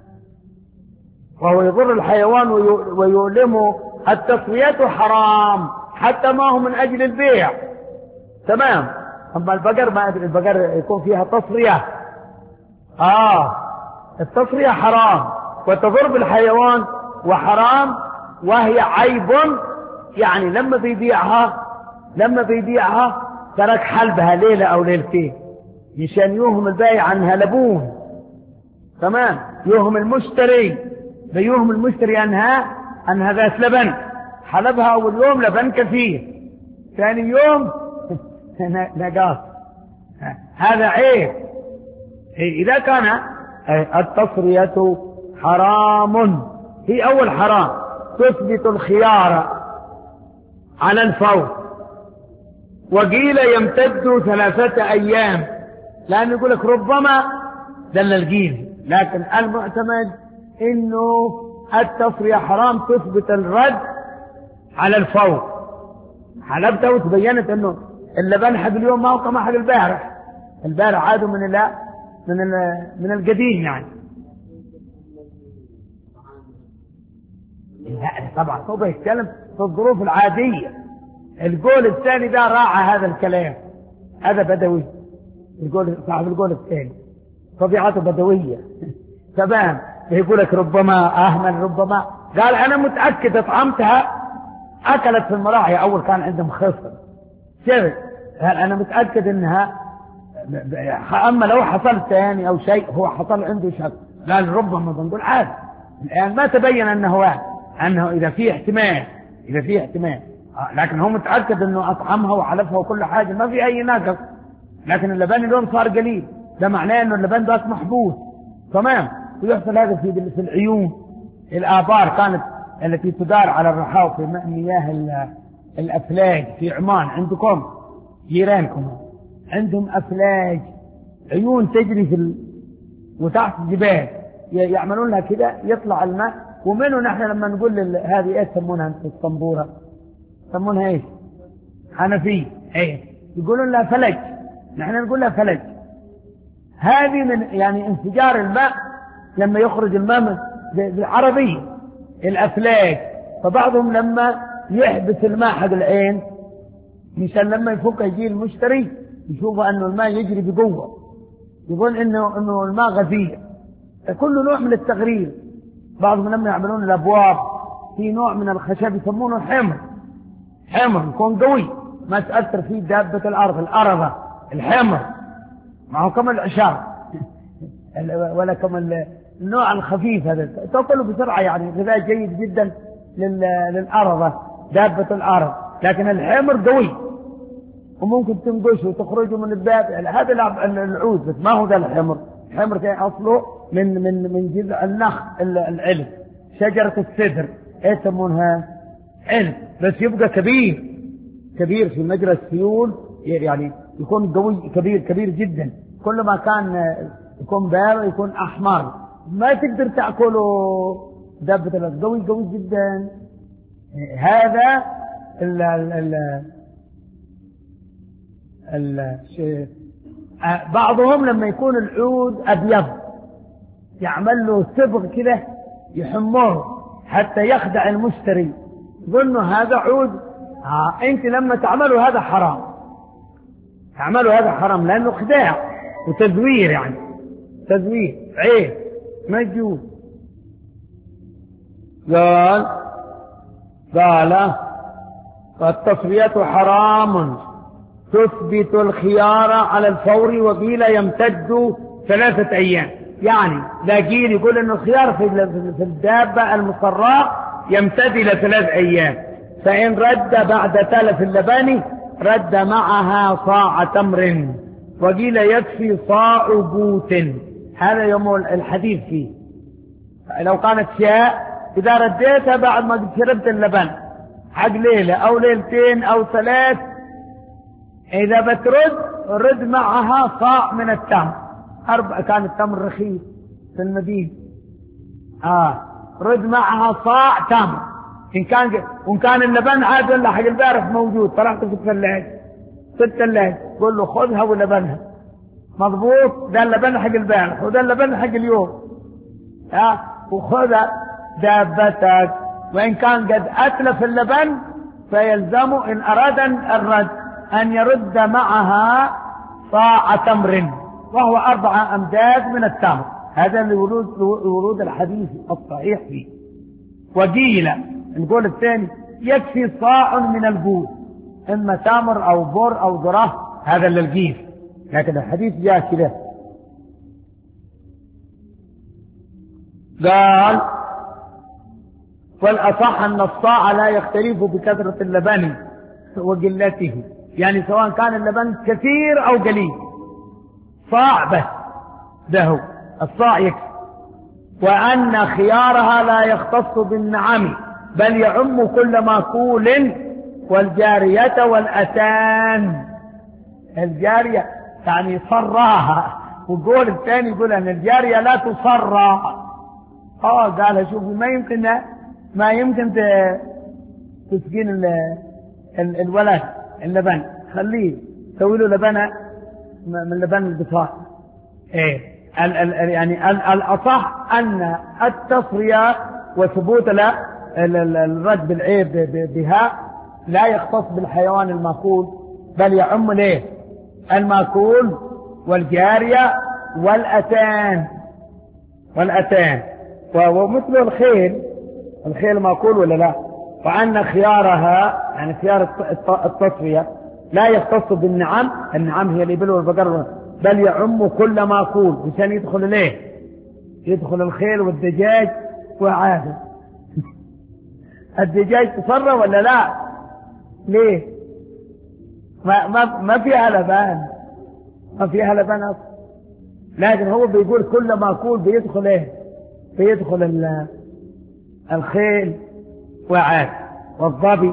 وهو يضر الحيوان ويؤلمه. التصرية حرام حتى ما هو من أجل البيع تمام. أما البقر ما أدري، البقر يكون فيها تصرية آه التصرية حرام وتضر بالحيوان وحرام، وهي عيب. يعني لما بيبيعها لما بيبيعها ترك حلبها ليلة أو ليلتين مشان يوهم البائع عنها لبون تمام، يوهم المشتري بيوهم المشتري أنها أنها ذات لبن، حلبها أول يوم لبن كثير، ثاني يوم نقاص. هذا عيب. إذا كان التصرية حرام هي أول حرام تثبت الخيار على الفور، وقيل يمتد ثلاثة أيام، لأنه يقول لك ربما دل الجيل، لكن المعتمد إنه التصرية حرام تثبت الرد على الفور. حلبته وتبينت إنه اللبن حق اليوم ما هو كما حق البارح، البارح عادوا من ال من ال من القديم يعني. لا طبعا هو بيتكلم في الظروف العادية. القول الثاني ده راعى هذا الكلام، هذا بدوي، القول صاحب القول الثاني طبيعته بدوية تمام. يقول لك ربما أهمل، ربما قال أنا متأكد أطعمتها أكلت في المراعي، أول كان عندهم خصر شرب، قال أنا متأكد إنها، أما لو حصل ثاني أو شيء هو حصل عنده شك، قال ربما بنقول عادي. الآن ما تبين أنه أنه إذا في احتمال، إذا في احتمال، لكن هو متأكد أنه أطعمها وحلفها وكل حاجة ما في أي ناقص، لكن اللبن اليوم صار قليل، ده معناه أنه اللبن ده محبوس تمام. ويحصل هذا في في العيون، الآبار كانت التي تدار على الرحاو في مياه الأفلاج في عمان، عندكم جيرانكم عندهم أفلاج عيون تجري في ال... وتحت الجبال يعملون لها كده يطلع الماء، ومنه نحن لما نقول هذه ايش يسمونها في الصنبورة، يسمونها ايش؟ حنفية، ايه يقولون لها فلج، نحن نقول لها فلج. هذه من يعني انفجار الماء لما يخرج الماء بالعربية الأفلاج، فبعضهم لما يحبس الماء حق العين مشان لما يفك يجي المشتري يشوف أنه الماء يجري بقوة، يقول إنه إنه الماء غزير، كل نوع من التغرير. بعضهم لما يعملون الأبواب في نوع من الخشب يسمونه حمر، حمر يكون قوي ما تأثر فيه دابة الأرض، الأرضة الحمر ما هو كما العشار ولا كما النوع الخفيف هذا، تأكله بسرعة يعني غذاء جيد جدا للأرضة دابة الأرض، لكن الحمر قوي وممكن تنقشه وتخرجه من الباب. هذا العود بس ما هو ذا الحمر، الحمر كان أصله من من من جذع النخل العلم، شجرة السدر ايه يسمونها علم، بس يبقى كبير كبير في مجرى السيول، يعني يكون قوي كبير كبير جدا، كل ما كان يكون بار يكون أحمر ما تقدر تأكله دابة الأرض، قوي قوي جدا. هذا ال ال ال ال بعضهم لما يكون العود أبيض يعمل له صبغ كده يحمره حتى يخدع المشتري، يقول له هذا عود، آه انت لما تعملوا هذا حرام، تعملوا هذا حرام لأنه خداع وتزوير، يعني تزوير عيب ما يجوز. قال قال فالتصفية حرام تثبت الخيار على الفور، وقيل يمتد ثلاثة أيام، يعني لا قيل يقول أن الخيار في الدابة المصراء يمتد إلى ثلاث أيام، فإن رد بعد تلف اللبن رد معها صاع تمر، وقيل يكفي صاع بوت. هذا يوم الحديث فيه، لو كانت شاء إذا رديتها بعد ما شربت اللبن حق ليلة أو ليلتين أو ثلاث، إذا بترد رد معها صاع من التمر، أربع كان التمر رخيص في المدينة، آه رد معها صاع تمر، إن كان وإن كان اللبن عاد ولا حق البارح موجود طلعته في الثلاجة في الثلاجة قول له خذها ولبنها مضبوط، ده اللبن حق البارح وده اللبن حق اليوم، آه وخذ دابتك، وإن كان قد أتلف اللبن فيلزمه إن أراد الرد أن يرد معها صاع تمر وهو أربعة أمداد من التمر. هذا لورود ورود الحديث الصحيح فيه. وقيل القول الثاني يكفي صاع من البور، إما تمر أو بر أو ذرة، هذا للقيس، لكن الحديث جاء كده. قال والأصح أن الصاع لا يختلف بكثرة اللبن وقلته، يعني سواء كان اللبن كثير أو قليل، صاع بس ده هو الصاع يكفي. وأن خيارها لا يختص بالنعم بل يعم كل مأكول والجارية والأتان. الجارية يعني صراها، والقول الثاني يقول أن الجارية لا تصرى. اه قال شوفوا ما يمكن ما يمكن تسقين الولد اللبن، خليه سوي له لبنة من لبن البصار. ايه ال ال يعني ال الأصح أن التصرية وثبوت لا الرد بالعيب بها لا يختص بالحيوان المأكول بل يعم ليه المأكول والجارية والأتان والأتان ومثل الخيل. الخيل مأكول ولا لا؟ وأن خيارها يعني خيار التصفية لا يختص بالنعم، النعم هي الإبل والبقر، بل يعم كل مأكول. مشان يدخل ليه؟ يدخل الخيل والدجاج وعاده. الدجاج تصرى ولا لا؟ ليه؟ ما ما ما فيها لبان، ما فيها لبان أصلا. لكن هو بيقول كل مأكول بيدخل ايه؟ بيدخل الخيل وعاد والظبي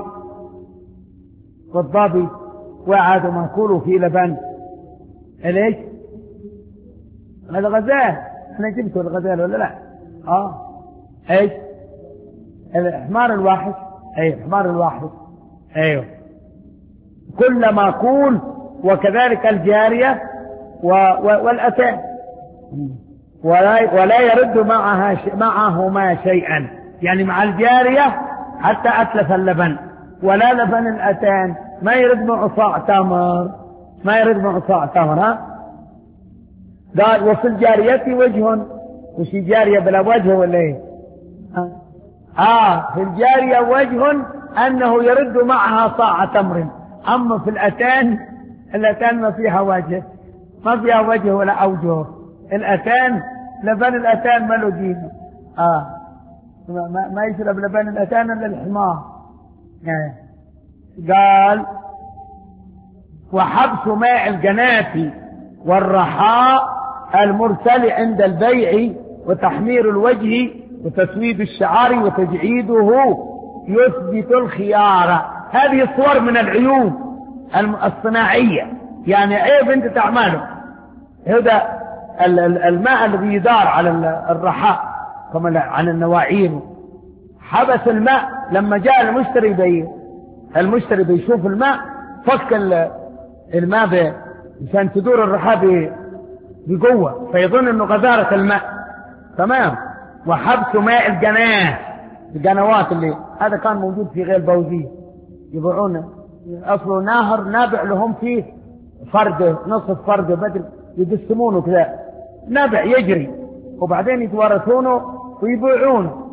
والظبي وعاد مأكوله في لبن. ليش؟ هذا غزال، انا جبته الغزال ولا لا؟ اه ايش؟ الحمار الواحد، اي الحمار الواحد، ايوه كل مأكول وكذلك الجارية والأتان، ولا ولا يرد معها معهما شيئا، يعني مع الجارية حتى أتلف اللبن، ولا لبن الأتان ما يرد مع صاع تمر، ما يرد مع صاع تمر. ها قال وفي الجارية وجه، وش جارية بلا وجه ولا ايه؟ اه في الجارية وجه أنه يرد معها صاع تمر، أما في الأتان الأتان ما فيها وجه، ما فيها وجه ولا أوجه. الأتان لبن الأتان ما له قيمة. آه ما, ما يشرب لبن الأتان إلا الحمار. يعني قال وحبس ماء الجناف والرحاء المرسل عند البيع وتحمير الوجه وتسويد الشعر وتجعيده يثبت الخيار. هذه الصور من العيوب الصناعية، يعني عيب انت تعمله. هذا الماء الذي يدار على الرحاء كما عن النواعين، حبس الماء لما جاء المشتري بي المشتري بيشوف الماء فك الماء عشان تدور الرحاء بقوة فيظن انه غزارة الماء. تمام. وحبس ماء الجناه، الجنوات اللي هذا كان موجود في غير بوزيه يبيعونه، اصله نهر نابع لهم فيه فرده نصف فرده بدل يقسمونه كذا نابع يجري وبعدين يتوارثونه ويبيعونه.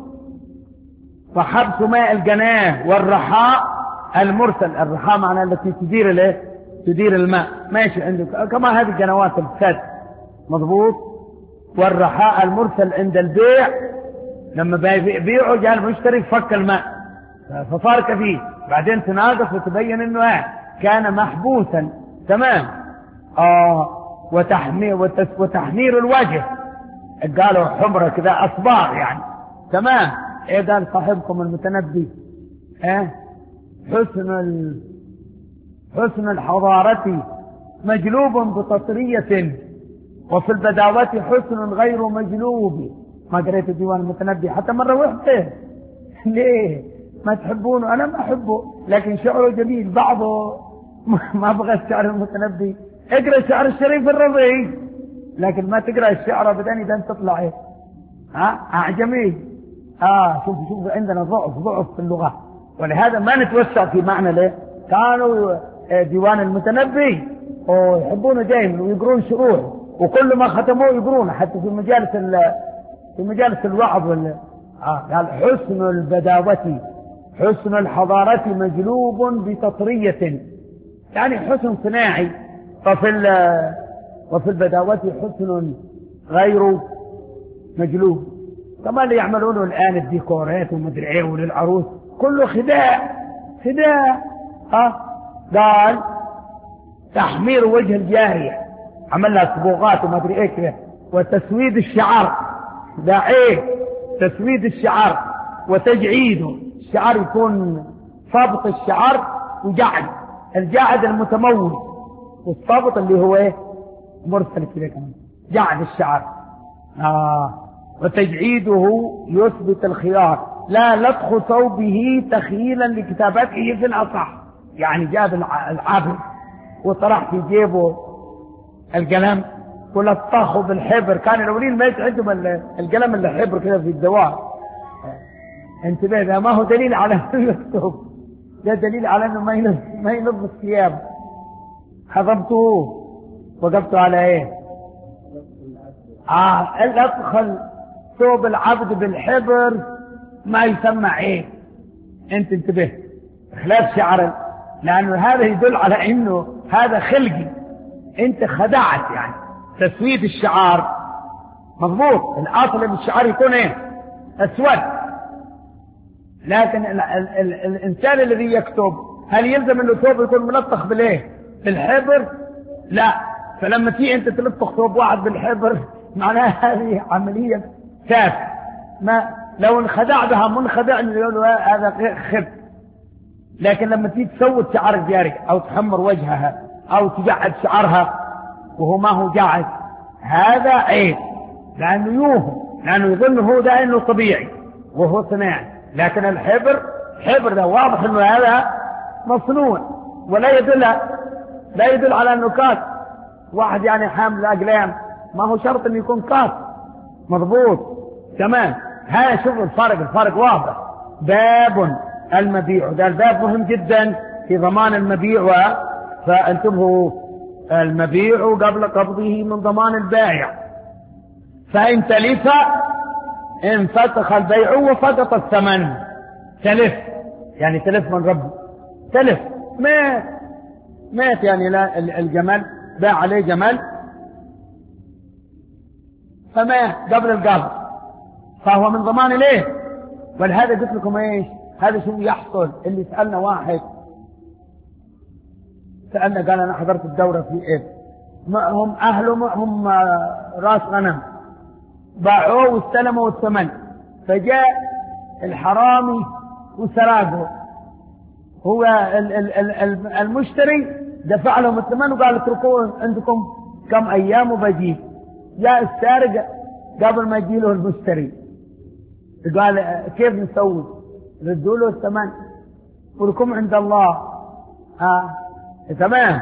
وحبس ماء الجناه والرحاء المرسل، الرحاء معناه التي تدير الايه؟ تدير الماء، ماشي عندك كما هذه الجنوات الفساد مضبوط. والرحاء المرسل عند البيع لما بيبيعوا جاء المشتري فك الماء فصار كثير، بعدين تناقص وتبين انه ايه كان محبوسا. تمام. اه وتحمير وتحمير الوجه، قالوا حمرة كذا اصبار يعني. تمام. ايه قال صاحبكم المتنبي؟ ايه حسن ال... حسن الحضارة مجلوب بتطرية وفي البداوة حسن غير مجلوب. ما قريت ديوان المتنبي حتى مرة واحدة. ليه ما تحبونه؟ انا ما احبه لكن شعره جميل بعضه. ما ابغى الشعر المتنبي، اقرا شعر الشريف الرضيع لكن ما تقرا الشعر ابدا اذا تطلع ايه ها اعجمي. اه شوف شوف عندنا ضعف ضعف في اللغة، ولهذا ما نتوسع في معنى ليه. كانوا ديوان المتنبي ويحبونه دائما ويقرون شروح، وكل ما ختموه يقرونه حتى في مجالس في مجالس الوعظ ولا آه قال حسن البداوة حسن الحضارة مجلوب بتطرية، يعني حسن صناعي. وفي وفي البداوة حسن غير مجلوب، كما اللي يعملونه الآن الديكورات ومدري ايه وللعروس كله خداع خداع. ها قال تحمير وجه الجارية، عمل لها صبغات ومدري ايه كده، وتسويد الشعر ده عيب تسويد الشعر وتجعيده. الشعر يكون صابط الشعر وجعد، الجعد المتمول، والصابط اللي هو ايه مرسل كده كمان جعد الشعر. آه. وتجعيده يثبت الخيار لا لطخ ثوبه تخييلا لكتابته في الأصح. يعني جاب العابد وطرح في جيبه القلم ولطخه بالحبر. كان الاولين ما يتعدوا القلم اللي حبر كده في الدواء. انتبه، ده ما هو دليل على انه يكتب، ده دليل على انه ما ينظف ما ينظف الثياب. حضرته وقفت على ايه؟ اه الادخل ثوب العبد بالحبر ما يسمى عيب. انت انتبه، خلاف شعر، لانه هذا يدل على انه هذا خلقي، انت خدعت. يعني تسويد الشعار مضبوط، الاصل ان الشعار يكون ايه اسود، لكن ال ال ال الانسان الذي يكتب هل يلزم انه ثوب يكون ملطخ بالايه بالحبر؟ لا. فلما تيجي انت تلطخ ثوب واحد بالحبر معناها هذه عمليه تافهه، ما لو انخدع بها منخدع يقولوا هذا خب. لكن لما تيجي تسود شعر الجارية او تحمر وجهها او تجعد شعرها وهو ما هو جاعد، هذا عيب، لانه يوهم، لانه يظن هو ده انه طبيعي وهو صناعي. لكن الحبر حبر ده واضح انه هذا مصنوع، ولا يدل لا يدل على انه كاس. واحد يعني حامل اقلام ما هو شرط انه يكون كاس مضبوط تمام. هذا شوف الفرق، الفرق واضح. باب المبيع، ده الباب مهم جدا في ضمان المبيع، فانتبهوا، المبيع قبل قبضه من ضمان البائع. فإن تلف انفتخ البيع وفقط الثمن. تلف يعني تلف من ربه، تلف مات مات يعني لا الجمل باع عليه جمل فمات قبل القبض، فهو من ضمان ليه. ولهذا قلت لكم ايش هذا شو يحصل. اللي سألنا واحد سألنا قال انا حضرت الدورة في ايه، معهم اهله معهم راس غنم باعوه واستلموا الثمن، فجاء الحرامي وسرقه. هو المشتري دفع لهم الثمن وقال اتركوه عندكم كم ايام وبجيب. جاء السارق قبل ما يجي له المشتري قال كيف نسوي؟ ردوا له الثمن ولكم عند الله. ها آه. تمام.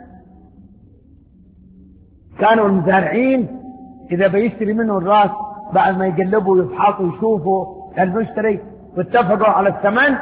كانوا المزارعين اذا بيشتري منه الراس بعد ما يقلبوا ويفحصوا ويشوفوا المشتري واتفقوا على الثمن،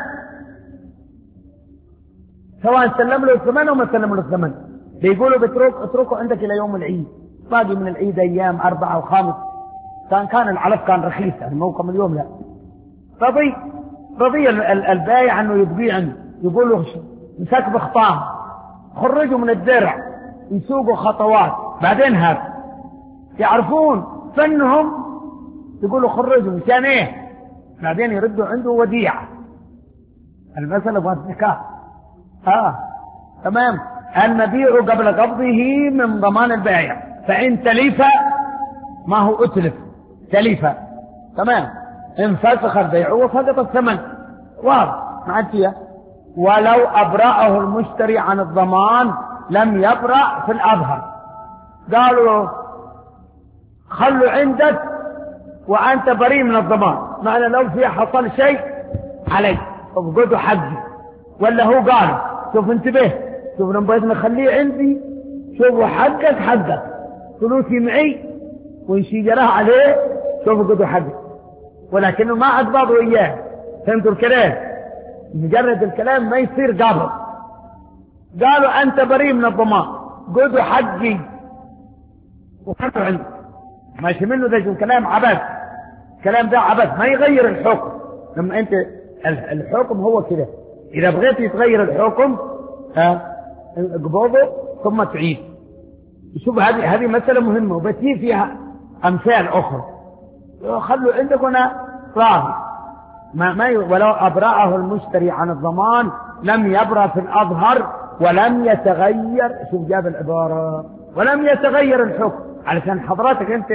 سواء سلم له الثمن او ما سلم له الثمن، بيقولوا بترك اتركوا عندك الى يوم العيد، باقي من العيد ايام اربعه او خامس. كان كان العلف كان رخيص يعني موكم اليوم لا. رضي رضي البايع انه يبيع عنده، يقول له مسك بخطام خرجوا من الدرع يسوقوا خطوات، بعدين هذا يعرفون فنهم يقولوا خرجوا مشان ايه، بعدين يردوا عنده وديعة. المسألة بواسطة اه تمام. المبيع قبل قبضه من ضمان البائع. فإن تلف ما هو اتلف تلف تمام، انفسخ البيع وفقط الثمن واضح معتيه. ولو أبرأه المشتري عن الضمان لم يبرأ في الأظهر. قالوا خلوا عندك وأنت بريء من الضمان، معنى لو في حصل شيء عليك فقدوا حقي. ولا هو قال شوف انتبه، شوف لما بغيت نخليه عندي، شوفوا حقك حقك، فلوسي معي وإن شي جراه عليه شوفوا قدوا حقك. ولكنه ما أضبطوا إياه. فهمتوا الكلام؟ مجرد الكلام ما يصير قابل. قالوا أنت بريء من الضمان قدوا حقي وخلوا عندك. ماشي منه ذا الكلام عبث، الكلام ده عبث ما يغير الحكم. لما أنت الحكم هو كده، إذا بغيت يتغير الحكم ها اقبضه ثم تعيد. شوف هذه هذه مسألة مهمة وبتجي فيها أمثال أخرى. خلوا عندك هنا راضي ما ما ي... ولو أبرأه المشتري عن الضمان لم يبرأ في الأظهر ولم يتغير. شوف جاب العبارة ولم يتغير الحكم، علشان حضرتك أنت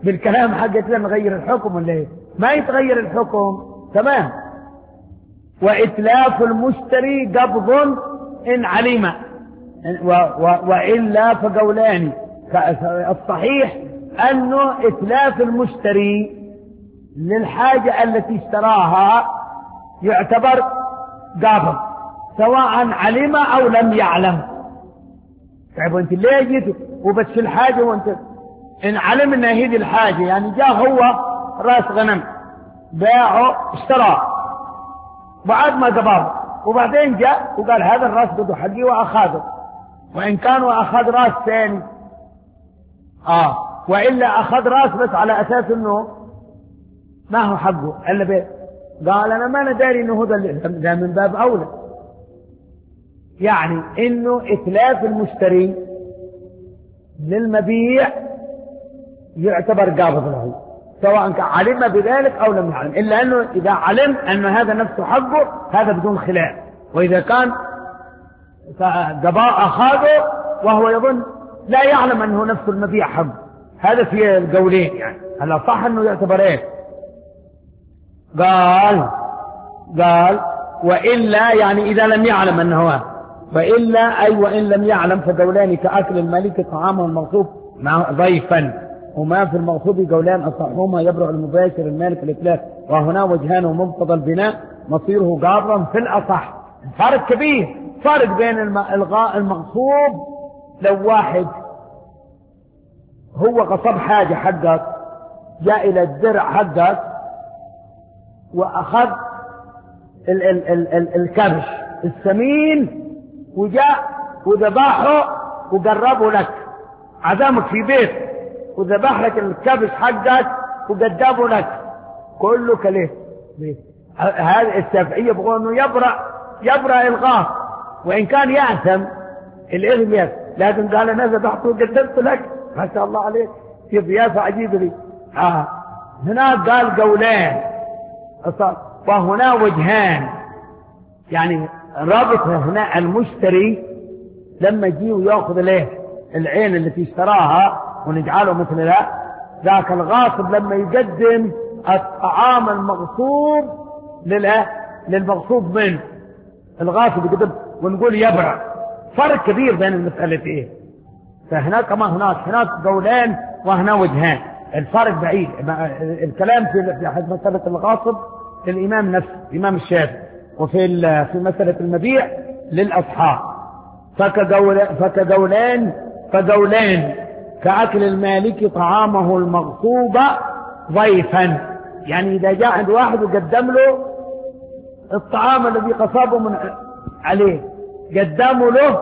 بالكلام حق كده نغير الحكم ولا ايه؟ ما يتغير الحكم. تمام. وإتلاف المشتري قبض إن علم و و وإلا فقولان. الصحيح أنه إتلاف المشتري للحاجة التي اشتراها يعتبر قابض سواء علم أو لم يعلم. طيب وانت ليه جيت وبس الحاجة وانت إن علم إن هذه الحاجة، يعني جاء هو راس غنم باعه اشتراه بعد ما قبض، وبعدين جاء وقال هذا الراس بده حقي وأخذه، وإن كان وأخذ راس ثاني آه وإلا أخذ راس بس على أساس إنه ما هو حقه إلا بيه، قال أنا ما أنا داري إنه هذا ده من باب أولى. يعني إنه إتلاف المشتري للمبيع يعتبر قابض له سواء كان علم بذلك أو لم يعلم، إلا أنه إذا علم أن هذا نفسه حقه هذا بدون خلاف، وإذا كان قضاء أخذه وهو يظن لا يعلم أنه نفس المبيع حقه، هذا في القولين. يعني هلا صح أنه يعتبر إيه؟ قال قال وإلا يعني إذا لم يعلم أنه، وإلا أي وإن لم يعلم فقولان كأكل الملك طعامه المغصوب مع ضيفا، وما في المغصوب قولان أصحهما يبرع المباشر المالك الإتلاف، وهنا وجهان ومقتضى البناء مصيره قابضا في الأصح. فرق كبير، فرق بين الغاء المغصوب لو واحد هو غصب حاجة حقك جاء إلى الدرع حقك وأخذ ال ال ال ال الكبش السمين وجاء وذبحه وقربه لك، عزمك في بيت وذبح لك الكبش حقك وقدمه لك كله كليه. هذا الشافعية يبغون انه يبرأ يبرأ الغاء وان كان يأثم الاثم يأثم، لكن قال انا ذبحته وقدمت لك ما شاء الله عليك في ضيافة عجيبة لي. آه. هنا قال قولان وهنا وجهان، يعني رابط هنا المشتري لما يجي ويأخذ له العين التي اشتراها ونجعله مثل لا ذاك الغاصب لما يقدم الطعام المغصوب للمغصوب منه، الغاصب يقدم ونقول يبرع. فرق كبير بين المسألتين، فهناك ما هناك هناك قولان وهنا وجهان، الفرق بعيد. الكلام في حد مسألة الغاصب للإمام نفسه الإمام الشافعي، وفي في مسألة المبيع للأصحاب. فكقول فكقولان فقولان كأكل المالك طعامه المغصوب ضيفا، يعني إذا جاء عند واحد وقدم له الطعام الذي قصبه من عليه قدمه له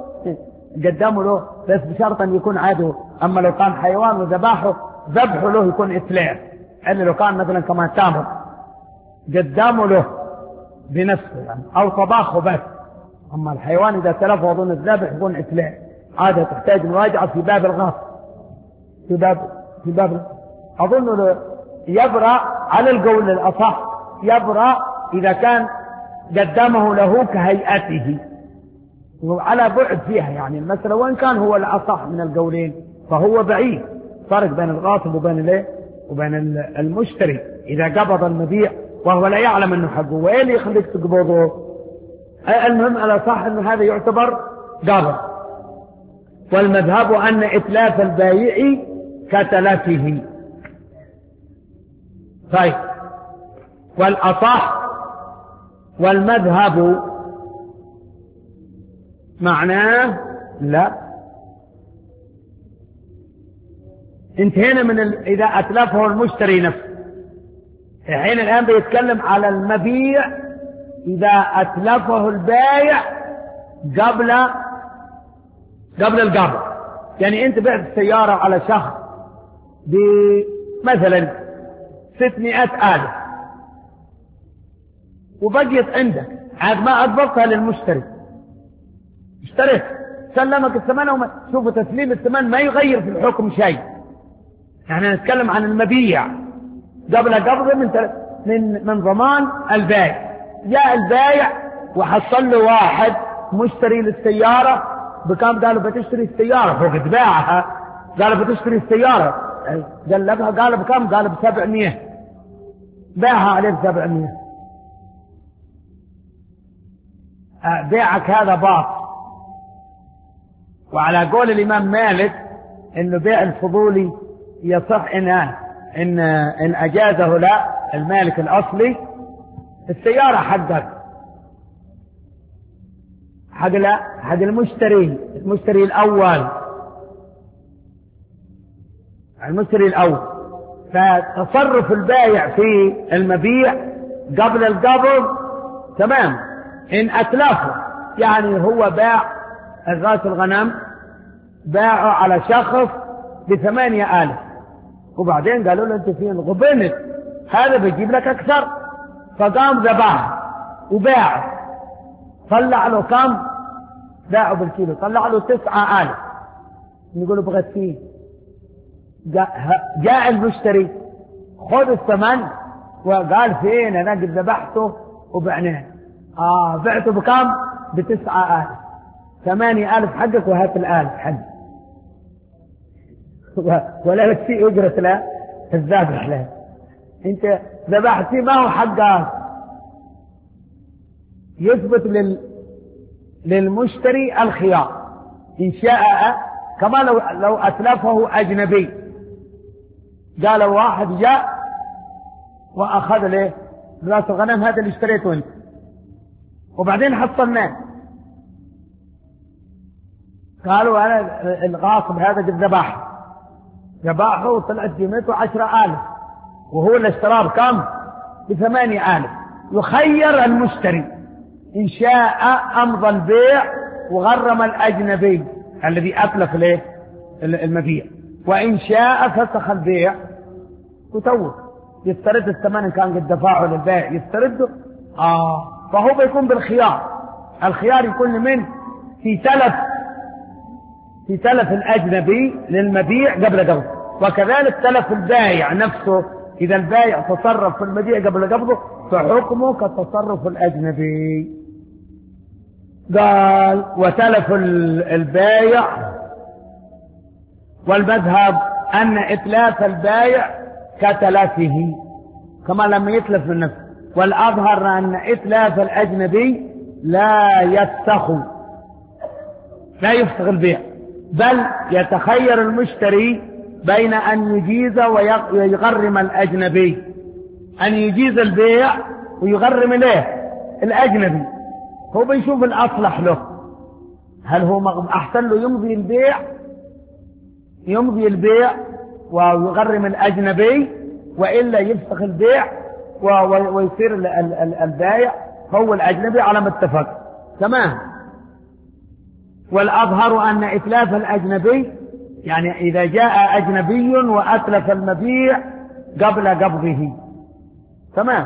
قدمه له بس بشرط أن يكون عاده. أما لو كان حيوان وذبحه ذبحه له يكون إتلاف، يعني لو كان مثلا كما تامر قدمه له بنفسه يعني أو طباخه بس. أما الحيوان إذا تلف وظن الذبح يكون إتلاف، هذا تحتاج مراجعة في باب الغاصب في باب في باب أظن يبرأ على القول الأصح، يبرأ إذا كان قدمه له كهيئته وعلى بعد فيها يعني المسألة، وإن كان هو الأصح من القولين فهو بعيد. فرق بين الغاصب وبين الايه وبين المشتري إذا قبض المبيع وهو لا يعلم أنه حقه، وإيه اللي يخليك تقبضه؟ المهم الأصح أنه هذا يعتبر قابض. والمذهب أن إتلاف البائع كتلفه. طيب والأصح والمذهب معناه لا، انتهينا من ال... إذا أتلفه المشتري نفسه. الحين الآن بيتكلم على المبيع إذا أتلفه البائع قبل قبل القبض. يعني أنت بعت السيارة على شخص بمثلا ستمائة آلاف وبقيت عندك عاد ما أضبطها للمشتري، اشتريت سلمك الثمن وما شوفوا تسليم الثمن ما يغير في الحكم شيء. يعني نتكلم عن المبيع قبل قبضه من من من ضمان البائع. جاء البائع وحصل له واحد مشتري للسيارة بكم؟ قالوا بتشتري السيارة فوق تباعها، قالوا بتشتري السيارة قلبها قال بكم؟ قال بسبعمية، باعها عليه بسبعمية. بيعك هذا باطل. وعلى قول الإمام مالك إنه بيع الفضولي يصح إن إن إن أجازه لا المالك الأصلي. السيارة حقك حق لا حق المشتري، المشتري الأول، المشتري الأول. فتصرف البائع في المبيع قبل القبض تمام. إن أتلفه يعني هو باع الراس الغنم باعه على شخص بثمانية آلاف، وبعدين قالوا له أنت فين غبنت، هذا بيجيب لك أكثر، فقام ذبحه وباعه، طلع له كم؟ باعه بالكيلو طلع له تسعة آلاف. نقول بغت فيه، جاء المشتري خذ الثمن وقال فين أنا قد ذبحته وبعناه. آه بعته بكم؟ بتسعة آلاف. ثمانية آلاف حقك وهات الآلف حق، ولا لك في أجرة لا الذابح له. أنت ذبحت ما هو حقك. يثبت لل... للمشتري الخيار إن شاء، كما لو لو أتلفه أجنبي. قال واحد جاء وأخذ له راس الغنم هذا اللي اشتريته أنت، وبعدين حصلناه، قالوا أنا الغاصب هذا قد ذبحه، ذبحه وطلعت قيمته عشرة آلاف، وهو اللي اشتراه بكم؟ بثمانية آلاف. يخير المشتري إن شاء أمضى البيع وغرم الأجنبي الذي أتلف له المبيع، وإن شاء فسخ البيع وتوه يسترد الثمن إن كان قد دفعه للبائع يسترده. آه فهو بيكون بالخيار. الخيار يكون لمن؟ في تلف في تلف الأجنبي للمبيع قبل قبضه، وكذلك تلف البائع نفسه إذا البائع تصرف في المبيع قبل قبضه فحكمه كتصرف الأجنبي. قال وتلف البائع، والمذهب أن إتلاف البائع كتلفه كما لم يتلف من نفسه، والأظهر أن إتلاف الأجنبي لا يفسخ لا يفسخ البيع، بل يتخير المشتري بين أن يجيز ويغرم الأجنبي، أن يجيز البيع ويغرم له الأجنبي. هو بيشوف الأصلح له، هل هو أحسن له يمضي البيع يمضي البيع ويغرم الأجنبي، وإلا يفسخ البيع ويصير البائع هو الأجنبي على ما اتفق تمام. والأظهر أن إتلاف الأجنبي يعني إذا جاء أجنبي وأتلف المبيع قبل قبضه تمام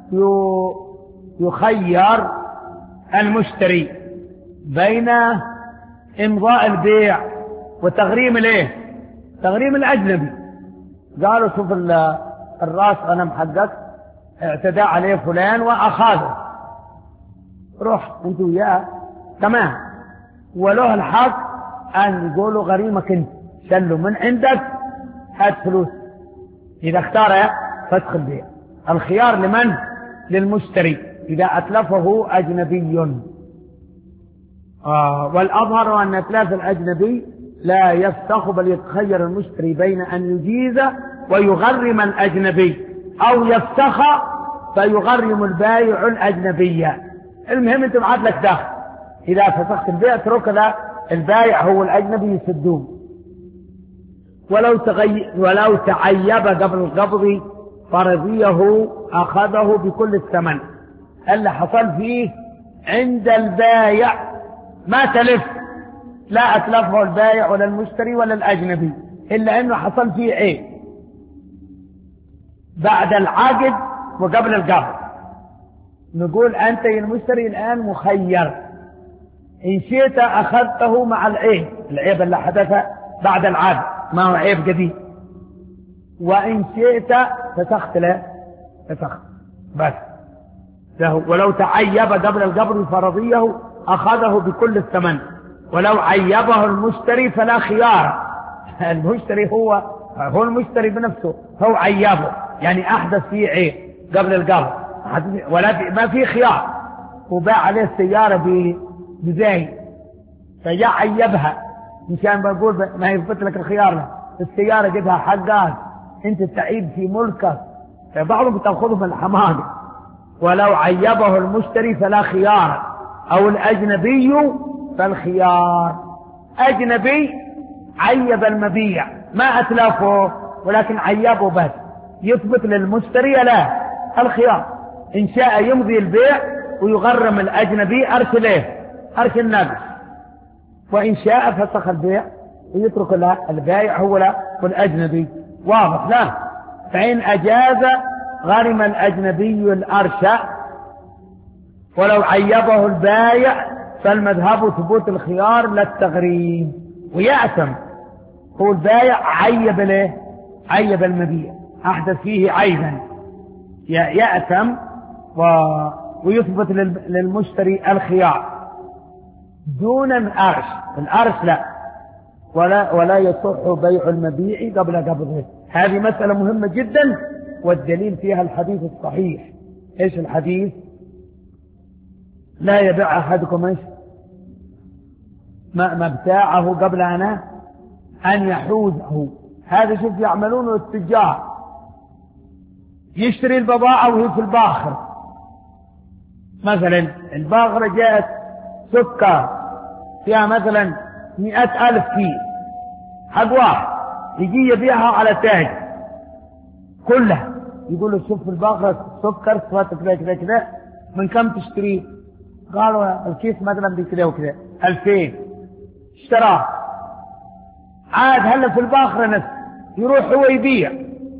يخير المشتري بين إمضاء البيع وتغريم الايه؟ تغريم الأجنبي. قالوا شوف الراس غنم حقك اعتدى عليه فلان وأخذه، روح انت وياه تمام، وله الحق أن يقولوا غريمك انت، شلوا من عندك هات فلوس. إذا اختار فسخ البيع. الخيار لمن؟ للمشتري إذا أتلفه أجنبي. آه والأظهر أن إتلاف الأجنبي لا يفسخ، بل يتخير المشتري بين أن يجيز ويغرم الأجنبي، أو يفسخ فيغرم البائع الأجنبية. المهم أنت معاد لك دخل، إذا فسخت البيع اترك له البائع هو الأجنبي يسدون. ولو تغي... ولو تعيب قبل القبض فرضيه أخذه بكل الثمن. اللي حصل فيه عند البائع ما تلف، لا أتلفه البائع ولا المشتري ولا الأجنبي، إلا أنه حصل فيه عيب بعد العقد وقبل القبض. نقول أنت يا المشتري الآن مخير، إن شئت أخذته مع العيب، العيب اللي حدث بعد العقد ما هو عيب جديد، وإن شئت فسخت له فسخت بس له. ولو تعيب قبل القبض فرضيه أخذه بكل الثمن، ولو عيبه المشتري فلا خيار. المشتري هو هو المشتري بنفسه هو عيبه، يعني أحدث فيه عيب قبل القبض، ولا في ما في خيار، وباع عليه السيارة بزاي، فجاء عيبها مشان بقول ما يثبت لك الخيار له. السيارة جدها حقك، انت تعيب في ملكك، فبعضهم بتاخذه من الحماقة. ولو عيبه المشتري فلا خيار، او الاجنبي فالخيار. اجنبي عيب المبيع ما اتلفه ولكن عيبه بس، يثبت للمشتري لا الخيار، ان شاء يمضي البيع ويغرم الاجنبي ارسله ارش النقص، وان شاء فسخ البيع ويترك له البائع هو لا والاجنبي. واضح؟ لا. فان اجاز غرم الاجنبي الارش، ولو عيبه البائع فالمذهب ثبوت الخيار لا التغريم. ويأثم هو البائع عيب له، عيب المبيع احدث فيه عيبا، يأثم و... ويثبت للمشتري الخيار دون الأرش. الأرش لا، ولا ولا يصح بيع المبيع قبل قبضه. هذه مسألة مهمة جدا، والدليل فيها الحديث الصحيح. ايش الحديث؟ لا يبيع احدكم ايش ما مبتاعه قبل أنا ان يحوزه. هذا شوف يعملونه التجار، يشتري البضاعة وهي في الباخر. مثلا الباخرة جاءت سكر فيها مثلا مئة ألف كيلو حق واحد، يجي يبيعها على تاج كلها، يقول له شوف الباخرة سكر صفات كذا كذا كذا، من كم تشتريه؟ قالوا الكيس مثلا بكذا وكذا ألفين، اشتراه. عاد هلا في الباخرة نفس يروح هو يبيع،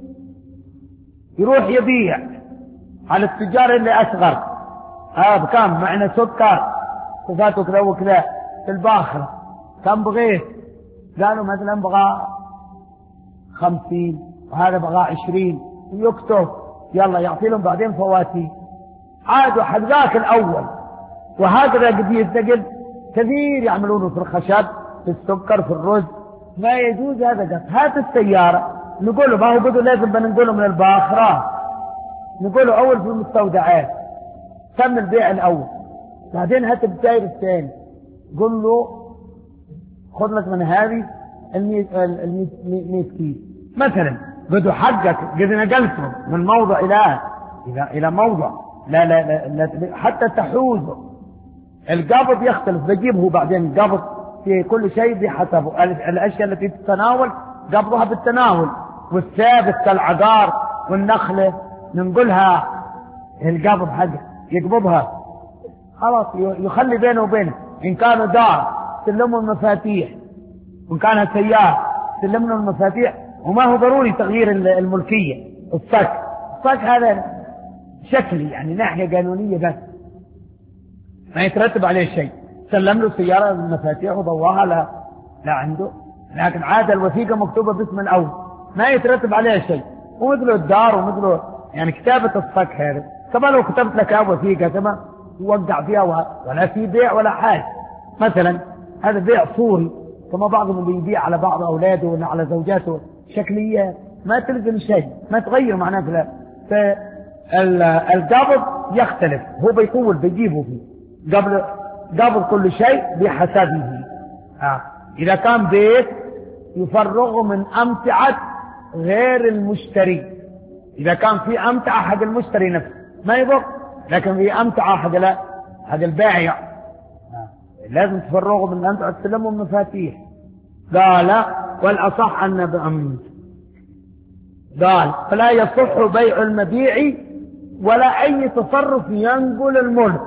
يروح يبيع على التجار اللي أصغر، ها آه بكم معنا سكر صفاته كذا وكذا في الباخرة، كم بغيت؟ قالوا مثلا بغى خمسين وهذا بغى عشرين، ويكتب يلا يعطي لهم بعدين فواتي. عادوا حق ذاك الأول. وهكذا قد ينتقل كثير يعملونه في الخشب، في السكر، في الرز. ما يجوز هذا قط. هات السيارة نقول له ما هو بدو لازم بنقوله من الباخرة، نقوله أول في المستودعات تم البيع الأول، بعدين هات التاير الثاني قل له خذ لك من هذه المئة كيلو مثلا، بدو حقك قد نقلته من موضع إلى إلى إلى موضع. لا لا, لا, لا حتى تحوزه. القبض يختلف، بجيبه بعدين القبض في كل شيء بحسبه. الأشياء التي تتناول قبضها بالتناول، والثابت كالعقار والنخلة ننقلها القبض حقه يقبضها خلاص، يخلي بينه وبينه. إن كانوا دار سلموا المفاتيح، وإن كانت سيارة سلمنا المفاتيح. وما هو ضروري تغيير الملكية. الصك الصك هذا شكلي يعني ناحية قانونية بس، ما يترتب عليه شيء. سلم له سيارة المفاتيح وضواها لا لا عنده، لكن عاد الوثيقة مكتوبة باسم الأول ما يترتب عليه شيء. ومثله الدار ومثله يعني كتابة الصك هذا، كما لو كتبت لك وثيقة كما وقع فيها ولا في بيع ولا حاجة. مثلا هذا بيع صوري، كما بعضهم بيبيع على بعض أولاده ولا على زوجاته شكليات، ما تلزم شيء، ما تغير معناته. فالقبض يختلف، هو بيطول بيجيبه فيه قبل قبض كل شيء بحسبه. آه. إذا كان بيت يفرغه من أمتعة غير المشتري، إذا كان في أمتعة حق المشتري نفسه ما يضر، لكن في أمتعة حق لا حق البائع آه. لازم تفرغه من أمتعة تسلمه المفاتيح. قال والأصح أن بأمن. قال فلا يصح بيع المبيع ولا أي تصرف ينقل الملك.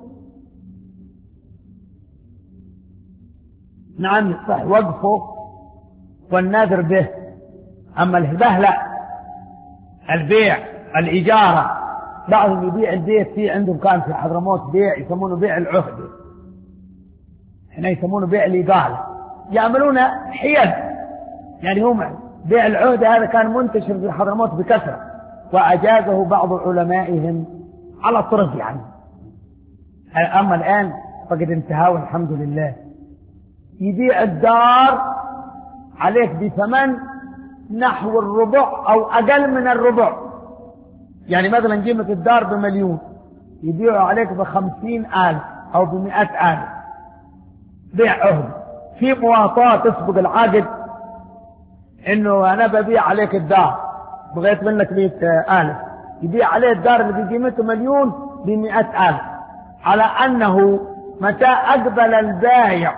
نعم يصح وقفه والنذر به، أما الهبة لا. البيع الإجارة، بعضهم يبيع البيت في عندهم كان في حضرموت بيع يسمونه بيع العهدة، هنا يسمونه بيع الإقالة، يعملون حيل. يعني هم بيع العهدة هذا كان منتشر في حضرموت بكثرة، وأجازه بعض علمائهم على طرف يعني. أما الآن فقد انتهى والحمد لله. يبيع الدار عليك بثمن نحو الربع أو أقل من الربع. يعني مثلا قيمة الدار بمليون، يبيعوا عليك بخمسين ألف أو بمئة ألف، بيع عهد. في مواطاة تسبق العقد، إنه أنا ببيع عليك الدار، بغيت منك مئة ألف، يبيع عليه الدار اللي بقيمته مليون بمئة ألف، على أنه متى أقبل البائع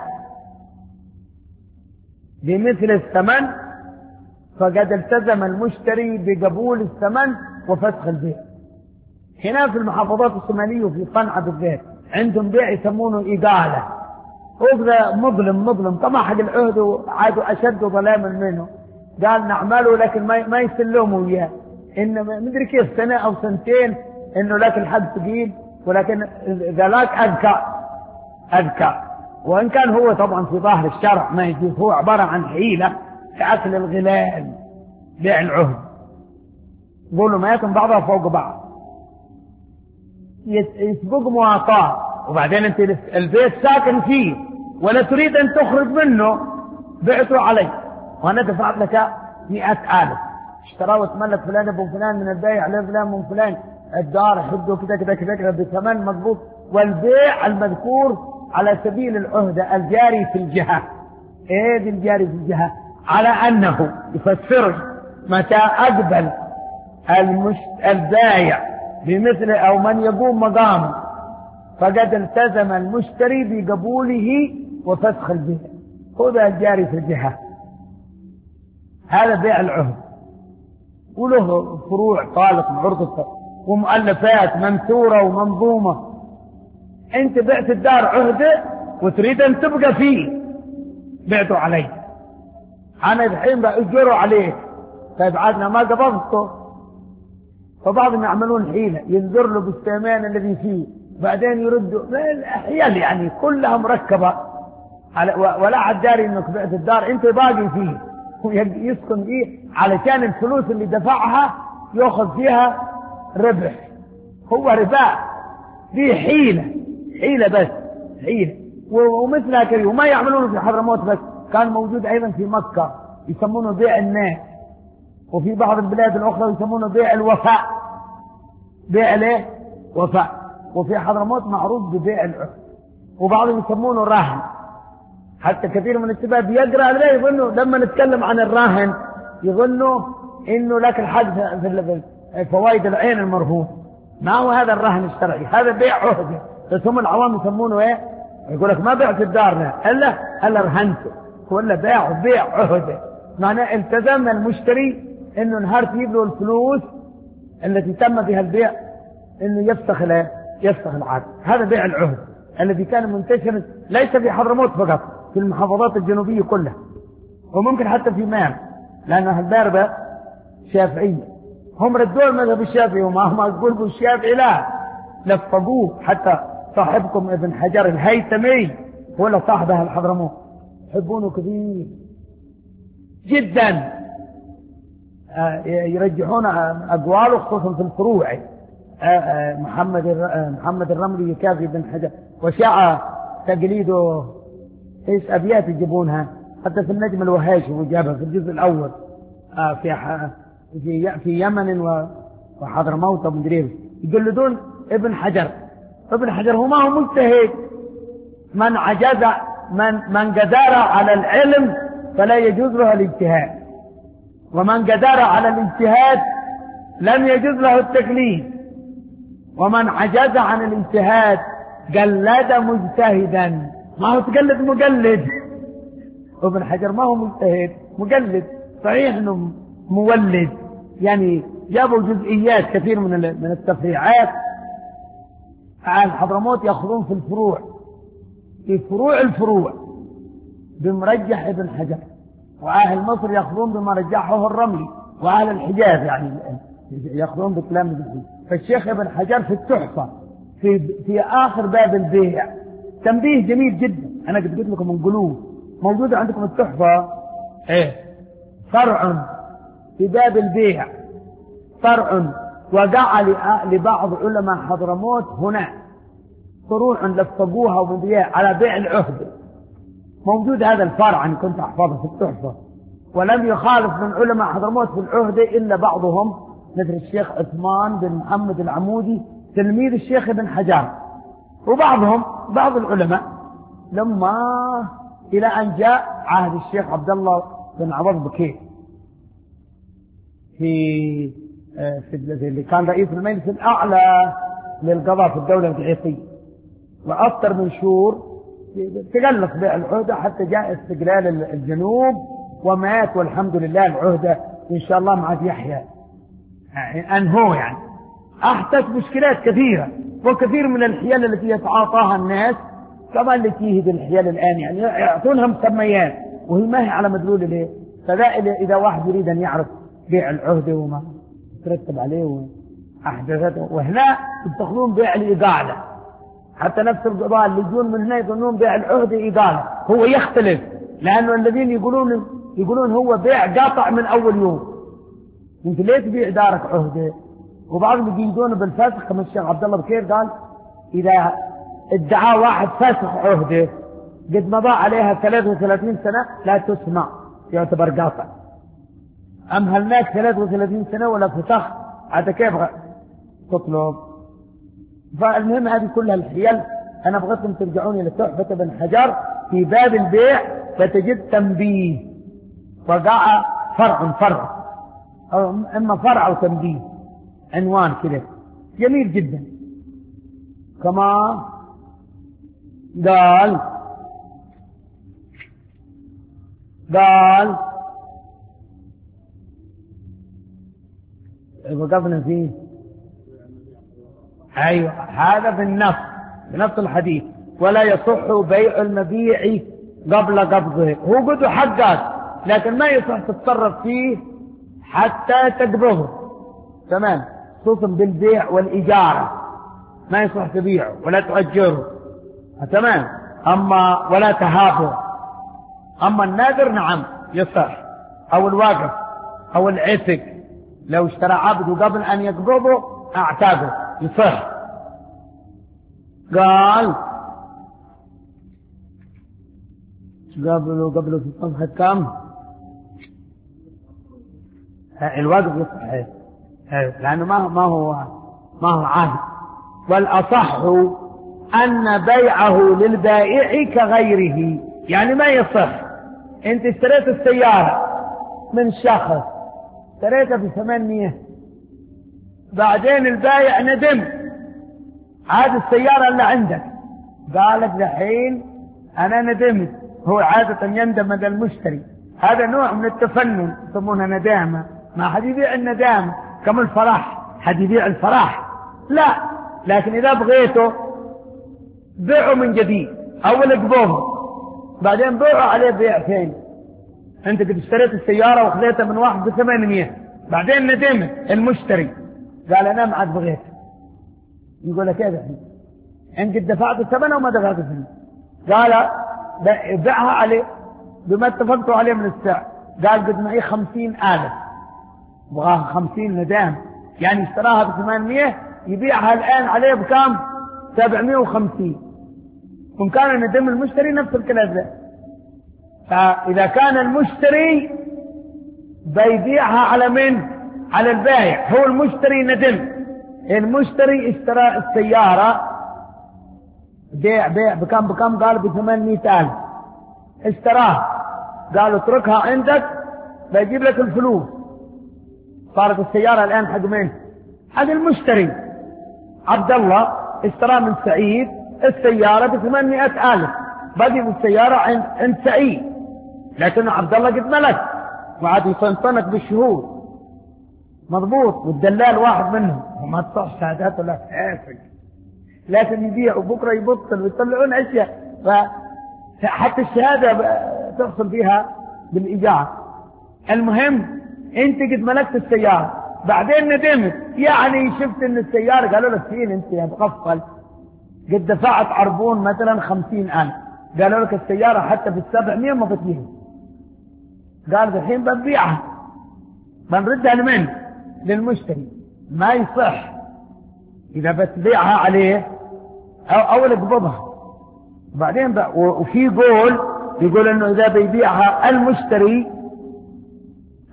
بمثل الثمن فقد التزم المشتري بقبول الثمن وفسخ البيع. هنا في المحافظات الشمالية وفي صنعاء بالذات عندهم بيع يسمونه إقالة، وهذا مظلم مظلم طبعا حق العهد وعادوا أشد ظلاما منه. قال نعمله لكن ما ما يسلموا إياه، إن مدري كيف سنة أو سنتين إنه لك الحق ثقيل، ولكن ذاك أذكى أذكى. وإن كان هو طبعا في ظاهر الشرع ما يجوز، هو عبارة عن حيلة كأكل الغلال، بيع العهد، يقولوا ما يكون بعضها فوق بعض، يسبق مواطاة، وبعدين أنت البيت ساكن فيه ولا تريد أن تخرج منه، بعته علي وأنا دفعت لك مئة ألف، اشتراه وتملك فلان ابو فلان من البيع على فلان من فلان الدار، يحدوا كذا كذا كذا كذا بثمن مضبوط، والبيع المذكور على سبيل العهدة الجاري في الجهة. ايه ذي الجاري في الجهة؟ على أنه يفسر متى أقبل المشت... البايع بمثل أو من يقوم مقامه فقد التزم المشتري بقبوله وفسخ البيع. هذا الجاري في الجهة، هذا بيع العهد، وله فروع طالق بعرض ومؤلفات منثورة ومنظومة. انت بعت الدار عهده وتريد ان تبقى فيه، بعته علي، انا الحين بأجره عليك، طيب عادنا ما قبضته. فبعضهم يعملون حيلة، ينذر له بالثمن الذي فيه، بعدين يردوا الحيل يعني كلها مركبة، ولا عاد داري انك بعت الدار انت باقي فيه ويسكن فيه علشان الفلوس اللي دفعها يأخذ فيها ربح. هو ربا، دي حيلة حيلة بس حيلة. ومثلها كذي، وما يعملونه في حضرموت بس، كان موجود أيضا في مكة يسمونه بيع الناس، وفي بعض البلاد الأخرى يسمونه بيع الوفاء، بيع الايه؟ وفاء. وفي حضرموت معروف ببيع العهد، وبعضهم يسمونه راهن. حتى كثير من الشباب يقرأ عليه يظنوا لما نتكلم عن الراهن يظنوا إنه لك الحق في فوائد العين المرهون. ما هو هذا الرهن الشرعي، هذا بيع عهد، بس هم العوام يسمونه ايه؟ يقول لك ما بعت الدار الا الا رهنته، ولا بيع بيع عهد، معناه التزم المشتري انه نهار تجيب له الفلوس التي تم بها البيع انه يفسخ له يفسخ العقد. هذا بيع العهد الذي كان منتشرا ليس في حضرموت فقط، في المحافظات الجنوبية كلها، وممكن حتى في مان، لأن الباربة شافعية، هم ردوا المذهب الشافعي وما هم يقولوا بالشافعي لا، لفقوه. حتى صاحبكم ابن حجر الهيثمي ولا صاحبه الحضرموت يحبونه كثير جدا، يرجحون أقواله خصوصا في الفروع. محمد محمد الرملي يكافي ابن حجر، وشاع تقليده ايش ابيات يجيبونها، حتى في النجم الوهاشي وجابها في الجزء الاول في في في يمن وحضرموت ومدري، يقلدون ابن حجر. ابن حجر هو ما هو مجتهد، من عجز من من قدر على العلم فلا يجوز له الاجتهاد، ومن قدر على الاجتهاد لم يجوز له التقليد، ومن عجز عن الاجتهاد قلد مجتهدا. ما هو تقلد مقلد، ابن حجر ما هو مجتهد، مقلد صحيح انه مولد، يعني جابوا جزئيات كثير من من التفريعات. أهل حضرموت يأخذون في الفروع، في فروع الفروع بمرجح ابن حجر، وأهل مصر يأخذون بما رجحه الرملي، وأهل الحجاز يعني يأخذون بكلام ابن حجر. فالشيخ ابن حجر في التحفة في في آخر باب البيع تنبيه جميل جدا، أنا قد قلت لكم انقلوه، موجود عندكم التحفة، إيه فرع في باب البيع، فرع وقع لبعض علماء حضرموت هنا فروع لفقوها وبيع على بيع العهد، موجود هذا الفرع، أنا كنت أحفظه في التحفة، ولم يخالف من علماء حضرموت في العهدة إلا بعضهم مثل الشيخ عثمان بن محمد العمودي تلميذ الشيخ ابن حجار، وبعضهم بعض العلماء، لما إلى أن جاء عهد الشيخ عبد الله بن عوض بكير في في اللي كان رئيس المجلس الأعلى للقضاء في الدولة القحيطية، وأكثر من شهور تقلص بيع العهدة حتى جاء استقلال الجنوب ومات، والحمد لله العهدة إن شاء الله ما عاد يحيى أنهو. يعني أحدث مشكلات كثيرة وكثير من الحيل التي يتعاطاها الناس كمان التي هي بالحيل الآن، يعني يعطونها مسميات وهي ما هي على مدلول ليه. فذا إذا واحد يريد أن يعرف بيع العهدة وما ترتب عليه وأحدثته، وهنا يدخلون بيع الإقالة، حتى نفس القضاء اللي يجون من هنا يظنون بيع العهدة إقالة، هو يختلف، لأنه الذين يقولون يقولون هو بيع قاطع من أول يوم. أنت ليه تبيع دارك عهدة؟ وبعضهم يجيدون بالفسخ، كما الشيخ عبد الله بكير قال إذا ادعى واحد فسخ عهدة قد مضى عليها ثلاثة وثلاثين سنة لا تسمع، يعتبر قاطع. أم هناك ثلاثة وثلاثين سنة ولا فسخ، حتى كيف تطلب؟ فالمهم هذه كلها الحيل. أنا بغيتكم ترجعون إلى تحفة بن حجر في باب البيع فتجد تنبيه، وقع فرع فرع أو إما فرع أو تنبيه، عنوان كده جميل جدا. كما قال قال وقفنا فيه، أيوة هذا بالنص بنص الحديث، ولا يصح بيع المبيع قبل قبضه. هو قد حقك لكن ما يصح تتصرف فيه حتى تقبضه، تمام، خصوصا بالبيع والإجارة ما يصح تبيعه ولا تؤجره، تمام. أما ولا تهابه. أما النادر نعم يصح، أو الواقف أو العتق، لو اشترى عبده قبل أن يقبضه اعتاده يصح. قال قبله قبله في صفحة كم؟ الواقف يصح لأنه ما ما هو ما هو عهد. والأصح أن بيعه للبائع كغيره، يعني ما يصح. أنت اشتريت السيارة من شخص، اشتريتها بثمانمية، بعدين البائع ندم، عاد السيارة اللي عندك قالك دحين أنا ندمت. هو عادة يندم هذا المشتري، هذا نوع من التفنن يسمونها ندامة. ما حد يبيع الندامة كما الفرح، حد يبيع الفرح لا. لكن إذا بغيته بيعه من جديد، أول اقبضه بعدين بيعه عليه بيع ثاني. أنت قد اشتريت السيارة وخذيتها من واحد بثمانمية، بعدين ندمت المشتري قال أنا ما عاد بغيت، يقول لك كيف الحين أنت قد دفعت الثمن أو ما دفعت الثمن؟ قال بيعها عليه بما اتفقتوا عليه من السعر. قال قد معي خمسين آلف، بغاها خمسين ندام، يعني اشتراها بثمانمية يبيعها الآن عليه بكام؟ سبعمية وخمسين. وإن كان ندم المشتري نفس الكلام ده. فإذا كان المشتري بيبيعها على من؟ على البائع. هو المشتري ندم، المشتري اشترى السيارة بيع بيع بكم بكم؟ قال بثمانمية ألف، اشتراه قالوا اتركها عندك بيجيب لك الفلوس. صارت السيارة الآن حق من؟ حق المشتري. عبد الله اشترى من سعيد السيارة بثمانمائة ألف، بدي بالسيارة عند عند سعيد، لكن عبد الله قد ملك وعاد يصنطنك بالشهور مضبوط، والدلال واحد منهم وما تصح شهاداته لا فاسق، لكن يبيع وبكره يبطل ويطلعون اشياء. فحتى الشهاده تحصل فيها بالايجار. المهم انت قد ملكت السياره بعدين ندمت، يعني شفت ان السياره قالوا لك فين انت يا مغفل قد دفعت عربون مثلا خمسين ألف، قالوا لك السياره حتى بالسبعمية ما بتجيها. قال الحين بنبيعها بنردها لمن؟ للمشتري. ما يصح إذا بتبيعها عليه أو أول اقبضها بعدين بقى. وفي قول يقول إنه إذا بيبيعها المشتري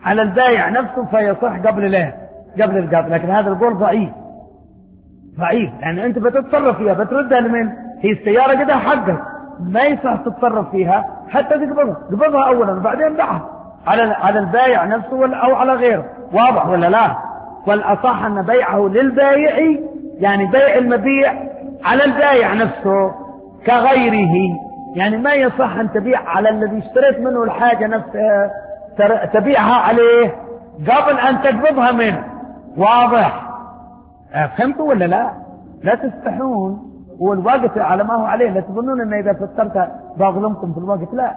على البايع نفسه فيصح قبل لا قبل القبض. لكن هذا القول ضعيف ضعيف، لأن أنت بتتصرف فيها بتردها لمن؟ هي السيارة كده حقك، ما يصح تتصرف فيها حتى تقبضها، قبضها أولا وبعدين بيعها على على البايع نفسه أو على غيره. واضح ولا لا؟ والأصح أن بيعه للبايع، يعني بيع المبيع على البايع نفسه كغيره. يعني ما يصح أن تبيع على الذي اشتريت منه الحاجة نفسها تبيعها عليه قبل أن تقبضها منه. واضح؟ فهمتوا ولا لا؟ لا تستحون والوقت على ما هو عليه، لا تظنون أن إذا فكرت بظلمكم في الوقت. لا،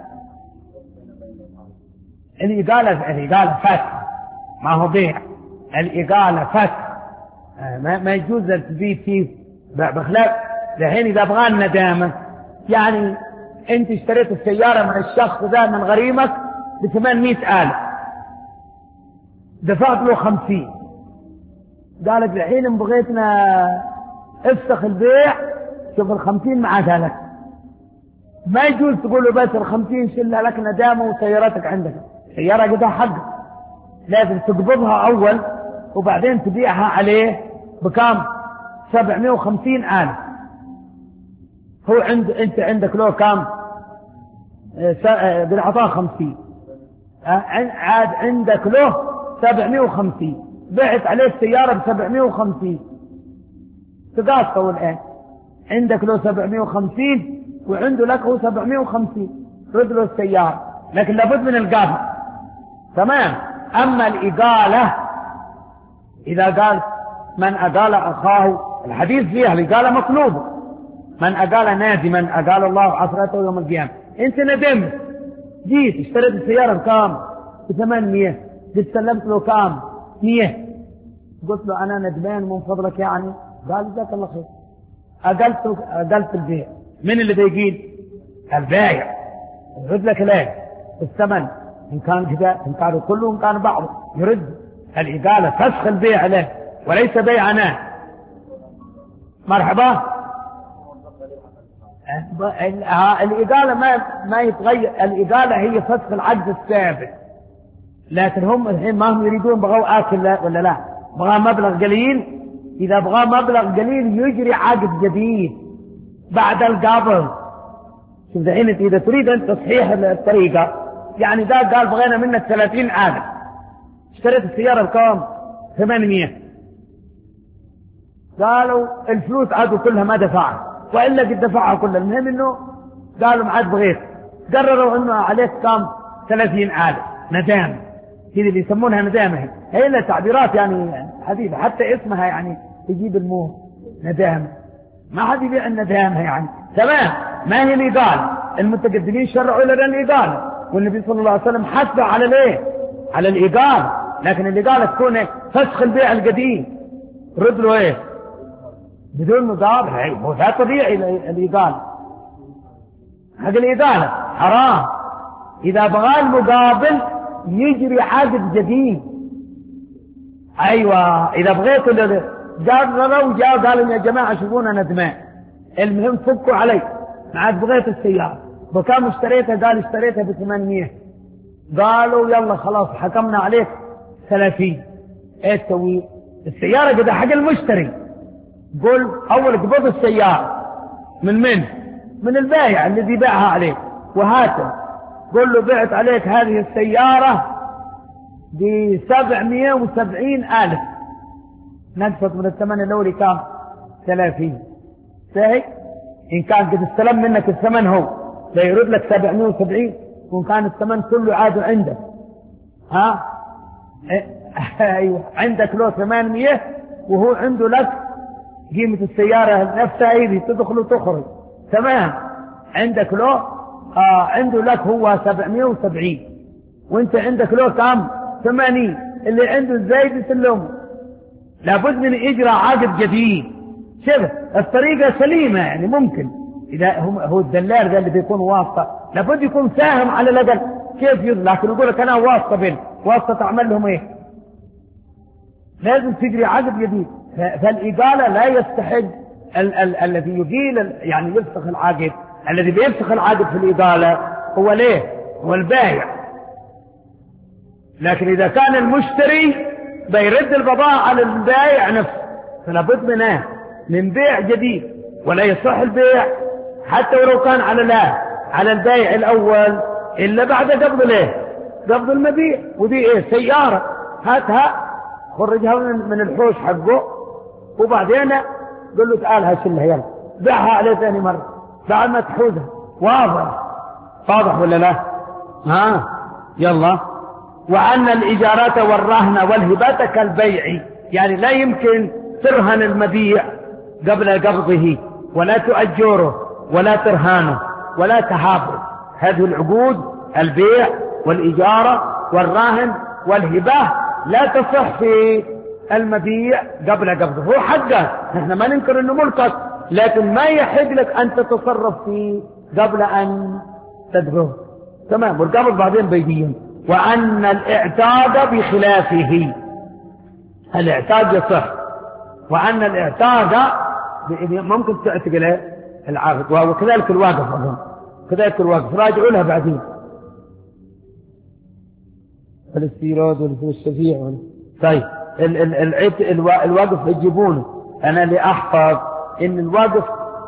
الإقالة الإقالة فتح، ما هو بيع. الإقالة فتح، ما, ما يجوز تزيد فيه بخلاف. الحين إذا أبغى الندامة، يعني أنت اشتريت السيارة من الشخص ذا من غريمك بثمانمائة ألف، دفعت له خمسين، قالك الحين إن بغيتنا افسخ البيع، شوف الخمسين معها لك. ما يجوز تقول له بس الخمسين شلها لك ندامة وسيارتك عندك، سيارة قدها حق، لازم تقبضها أول وبعدين تبيعها عليه بكام؟ سبعمائة وخمسين ألف. هو عند أنت عندك له كام؟ بالعطاء خمسين، عاد عندك له سبعمائة وخمسين، بعت عليه السيارة بسبعمائة وخمسين، تقاطعوا الآن. عندك له سبعمائة وخمسين وعنده لك هو سبعمائة وخمسين، رد له السيارة، لكن لابد من القابل. تمام. أما الإقالة، إذا قال من أقال أخاه، الحديث فيها الإقالة مطلوبة، من أقال نادما أقال الله عثرته يوم القيامة. أنت ندمت، جيت اشتريت السيارة بكام؟ بثمانمائة، قلت سلمت له كام؟ مئة، قلت له أنا ندمان من فضلك يعني، قال جزاك الله خير، أقلت أقلت البيع. من اللي بيقيل؟ البايع. يرد لك ليه الثمن، إن كان كذا إن كانوا كله إن كان بعض يرد. الإقالة فسخ البيع له وليس بيعنا. مرحبا. الإقالة ما ما يتغير، الإقالة هي فسخ العقد السابق، لكن هم الحين ما هم يريدون بغوا آكل لا ولا لا، بغى مبلغ قليل. إذا بغى مبلغ قليل يجري عقد جديد بعد القبض. شوف الحين إذا تريد أن تصحيح الطريقة، يعني ذا قال بغينا منك ثلاثين ألف، اشتريت السيارة بكام؟ ثمانمائة، قالوا الفلوس عادوا كلها ما دفعها، وإلا قد دفعها كلها. المهم إنه قالوا ما عاد بغيت، قرروا إنه عليك كام؟ ثلاثين ألف ندامة. هذه اللي يسمونها ندامة، هي لها تعبيرات يعني حديثة، حتى اسمها يعني تجيب الموت ندامة. ما حد يبيع الندامة يعني. تمام. ما هي الإقالة؟ المتقدمين شرعوا لنا الإقالة، والنبي صلى الله عليه وسلم حث على الايه؟ على الإقالة. لكن الإقالة تكون فسخ البيع القديم، رد له ايه؟ بدون مقابل. هو ذا طبيعي الإقالة، حق الإقالة حرام. إذا بغى المقابل يجري عقد جديد. أيوة، إذا بغيت قرروا وجاءوا قالوا يا جماعة شوفونا ندمان، المهم فكوا علي، ما عاد بغيت السيارة بكام اشتريتها؟ قال اشتريتها بثمانمائة، قالوا يلا خلاص حكمنا عليك ثلاثين. ايش تسوي؟ السيارة قد حق المشتري، قل أول قبض السيارة من من؟ من البائع الذي باعها عليك، وهاته قل له بعت عليك هذه السيارة بسبعمائة وسبعين ألف، نقصت من الثمن الأولي كام؟ ثلاثين. صحيح؟ إن كان قد استلم منك الثمن هو لا يرد لك سبعمائة وسبعين، وإن كان الثمن كله عاد عندك، ها؟ أيوة، عندك له ثمانمائة وهو عنده لك قيمة السيارة نفسها هذه تدخل وتخرج. تمام. عندك له آه عنده لك هو سبعمائة وسبعين، وانت عندك له كام؟ ثمانين. اللي عنده الزايد يسلمه. لابد من إجراء عقد جديد. شوف الطريقة سليمة، يعني ممكن إذا هو الدلال ذا اللي بيكون واسطة لابد يكون فاهم على الأقل كيف يضل، لكن يقول لك أنا واسطة بين واسطة تعمل لهم إيه؟ لازم تجري عقد جديد. فالإقالة لا يستحق ال- ال- الذي يقيل يعني يفسخ العقد. الذي بيفسخ العقد في الإقالة هو ليه؟ هو البائع. لكن إذا كان المشتري بيرد البضاعة على البائع نفسه، فلا بد منه من بيع جديد، ولا يصح البيع حتى ولو كان على لا على البائع الأول إلا بعد قبض له قبض المبيع. ودي إيه؟ سيارة هاتها خرجها من الحوش حقه، وبعدين قل له تعال هشلها يلا بيعها عليه ثاني مرة بعد ما تحوزها. واضح واضح ولا لا؟ ها يلا. وأن الإجارات والرهن والهبات كالبيع، يعني لا يمكن ترهن المبيع قبل قبضه، ولا تؤجره ولا ترهانه ولا تهابه. هذه العقود البيع والإجارة والراهن والهبة لا تصح في المبيع قبل قبضه. هو حقه، نحن ما ننكر انه ملكك، لكن ما يحق لك ان تتصرف فيه قبل ان تدفعه. تمام. والقبض بعدين بيبين. وأن الاعتاد بخلافه، الاعتاد يصح، وأن الاعتاد ممكن تعتقله العقد، وكذلك الواقف أظن كذلك الواقف راجعوا لها بعدين. الاستيراد والشفيع. طيب ال ال ال الواقف يجيبونه. أنا اللي أحفظ إن الواقف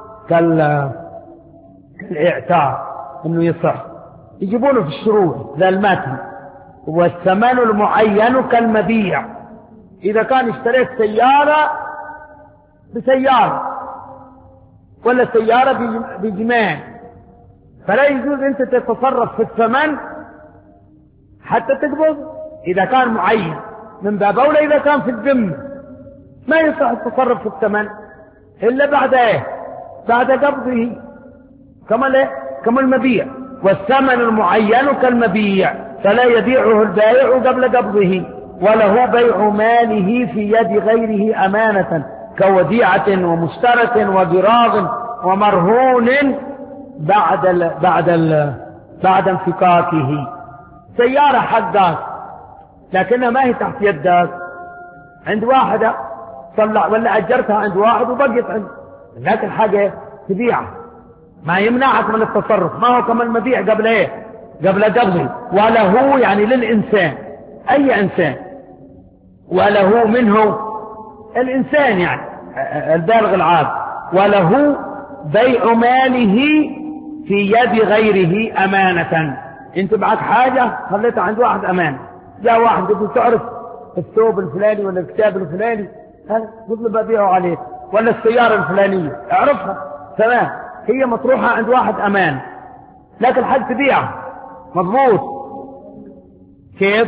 كالاعتاد إنه يصح، يجيبونه في الشروط ذا المتن. والثمن المعين كالمبيع، إذا كان اشتريت سيارة بسيارة ولا سيارة بجمال، فلا يجوز أنت تتصرف في الثمن حتى تقبض إذا كان معين، من باب أولى إذا كان في الذمة ما يصح التصرف في الثمن إلا بعد إيه؟ بعد قبضه كما لا كما المبيع. والثمن المعين كالمبيع، فلا يبيعه البائع قبل قبضه، وله بيع ماله في يد غيره أمانة كوديعة ومشترك وقراض ومرهون بعد ال بعد ال بعد انفكاكه. سيارة حقك لكنها ما هي تحت يدك، عند واحدة طلع ولا أجرتها عند واحد وبقيت عند، لكن حاجة تبيعها ما يمنعك من التصرف. ما هو كما المبيع قبل ايه؟ قبل قبضه. وله يعني للإنسان، أي إنسان، وله منه الإنسان يعني البالغ العاقل، وله بيع ماله في يد غيره أمانة. انت معك حاجة خليتها عند واحد أمانة، جاء واحد قلت تعرف الثوب الفلاني ولا الكتاب الفلاني، هذا قلت له ببيعه عليك، ولا السيارة الفلانية اعرفها، تمام، هي مطروحة عند واحد أمان، لكن حد تبيعها مضبوط. كيف؟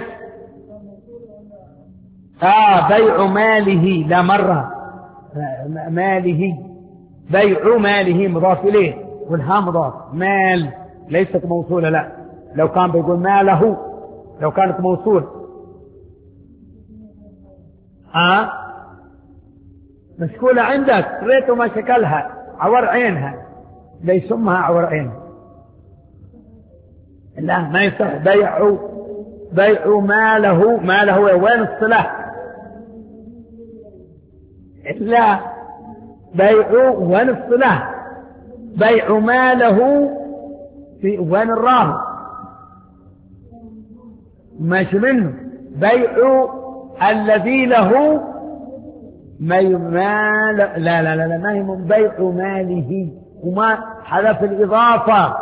آه بيع ماله، لا مرة ماله، بيع ماله مضاف إليه والها مضاف، مال ليست موصولة، لا لو كان بيقول ماله لو كانت موصولة آه مشكولة عندك ريته ما شكلها عور عينها ليسمها عور عينها، لا ما يصح بيع بيع ماله. ماله وين الصلاح؟ لا بيع وين الصلاح؟ بيع ماله في وين الراهن ماشي منه، بيع الذي له مال، لا لا لا لا ما هي من بيع ماله، وما حذف الإضافة،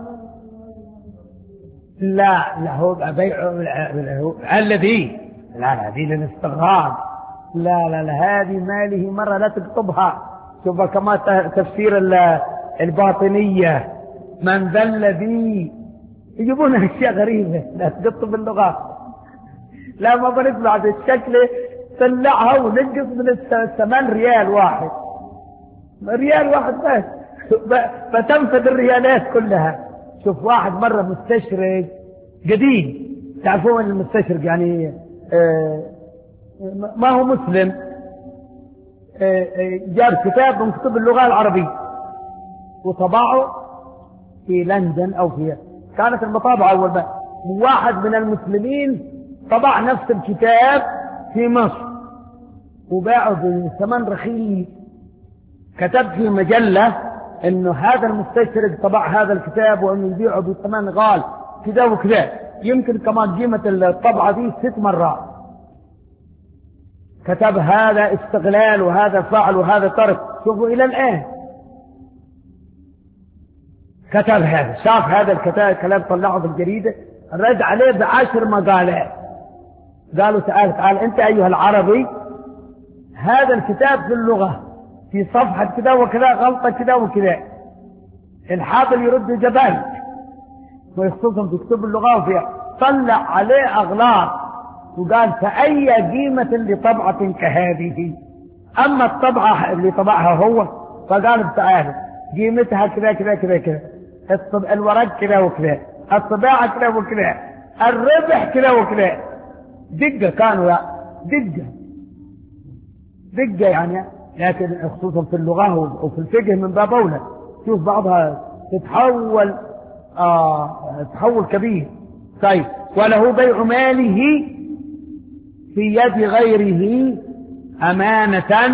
لا لا هو بيع الذي، لا لا هذه للاستغراب، لا لا لا هذه ماله مرة لا تكتبها، شوف كما تفسير الباطنية من ذا الذي، يجيبون اشياء غريبة لا تكتب اللغات، لا ما بنطلع بالشكل طلعها وننقص من الثمن ريال واحد، ريال واحد بس فتنفذ الريالات كلها. شوف واحد مرة مستشرق قديم، تعرفون المستشرق يعني آه ما هو مسلم، آه آه جاب كتاب من كتب اللغة العربية وطبعه في لندن أو في، كانت المطابعة أول بقى، واحد من المسلمين طبع نفس الكتاب في مصر وباعه بثمن رخيص، كتب في مجلة انه هذا المستشرق طبع هذا الكتاب وانه يبيعه بثمن غال كذا وكذا، يمكن كمان قيمة الطبعة دي ست مرات. كتب هذا استغلال وهذا فعل وهذا ترك. شوفوا إلى الآن كتب هذا، شاف هذا الكتاب كلام طلعه في الجريدة، رد عليه بعشر مقالات. قالوا تعال تعال أنت أيها العربي، هذا الكتاب في اللغة في صفحة كذا وكذا غلطة كذا وكذا، الحافل يرد جبال ويخصوصهم في كتب اللغة وفيها طلع عليه أغلاط وقال فأي قيمة لطبعة كهذه. أما الطبعة اللي طبعها هو فقال تعالى قيمتها كذا كذا كذا كذا، الورق كذا وكذا، الطباعة كذا وكذا، الربح كذا وكذا. دقة كانوا دقة دقة يعني، لكن خصوصا في اللغة وفي الفقه من باب أولى. شوف بعضها تتحول آه تحول كبير. طيب وله بيع ماله في يد غيره أمانة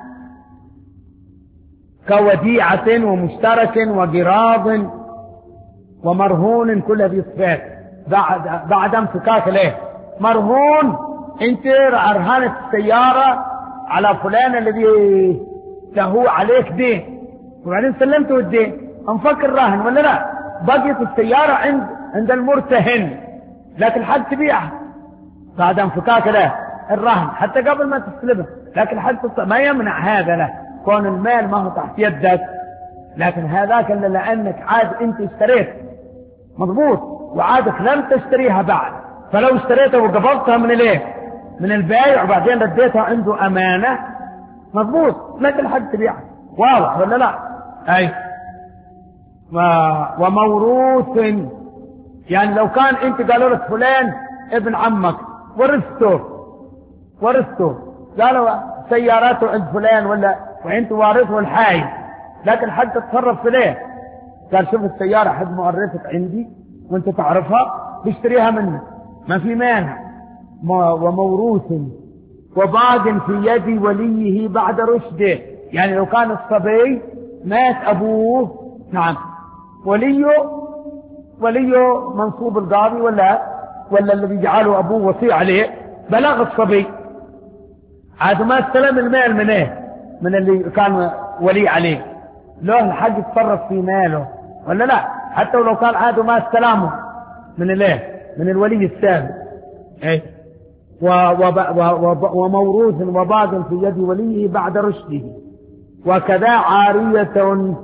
كوديعة ومشترك وقراض ومرهون، كل هذه صفات بعد بعد انفكاك له. مرهون انت رهنت السيارة على فلان الذي له عليك دين، وبعدين سلمته الدين، انفك الرهن ولا لا؟ بقيت السيارة عند عند المرتهن، لكن حد تبيعها بعد انفكاك له الرهن حتى قبل ما تستلمها، لكن حد ما يمنع هذا له كون المال ما هو تحت يدك، لكن هذاك اللي لأنك عاد انت اشتريت مضبوط وعادك لم تشتريها بعد، فلو اشتريتها وقبضتها من الايه من البائع وبعدين رديتها عنده امانة مضبوط، لكن حد تبيعها. واضح ولا لا؟ اي و... وموروث، يعني لو كان انت قالوا لك فلان ابن عمك ورثته ورثته قالوا سياراته عند فلان ولا وانت وارثه الحاي، لكن حد تتصرف في ليه؟ قال شوف السيارة حد مؤرثك عندي وانت تعرفها تشتريها منه ما في مانع. وموروث وباق في يد وليه بعد رشده، يعني لو كان الصبي مات ابوه، نعم وليه وليه منصوب القاضي ولا ولا الذي جعله ابوه وصي عليه، بلغ الصبي عاد ما استلم المال من ايه من اللي كان ولي عليه، له الحق يتصرف في ماله ولا لا؟ حتى ولو كان عاد ما استلمه من الايه من الولي السابق. ايه وموروث وباق في يد وليه بعد رشده، وكذا عارية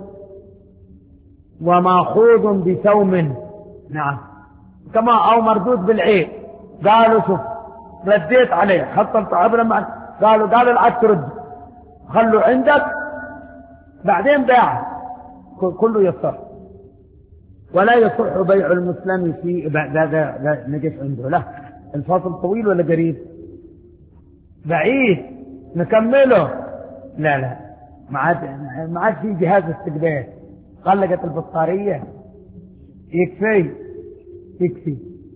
وماخوذ بثوم، نعم كما او مردود بالعين. قالوا شوف رديت عليه حطلت عبرا مع قالوا قالوا العد ترد خلوا عندك بعدين باع، كله يصح. ولا يصح بيع المسلم في لا لا لا نقف عنده، لا الفاصل طويل ولا قريب؟ بعيد نكمله. لا لا ما عاد ما عاد في جهاز استقبال، غلقت البطارية يكفي يكفي.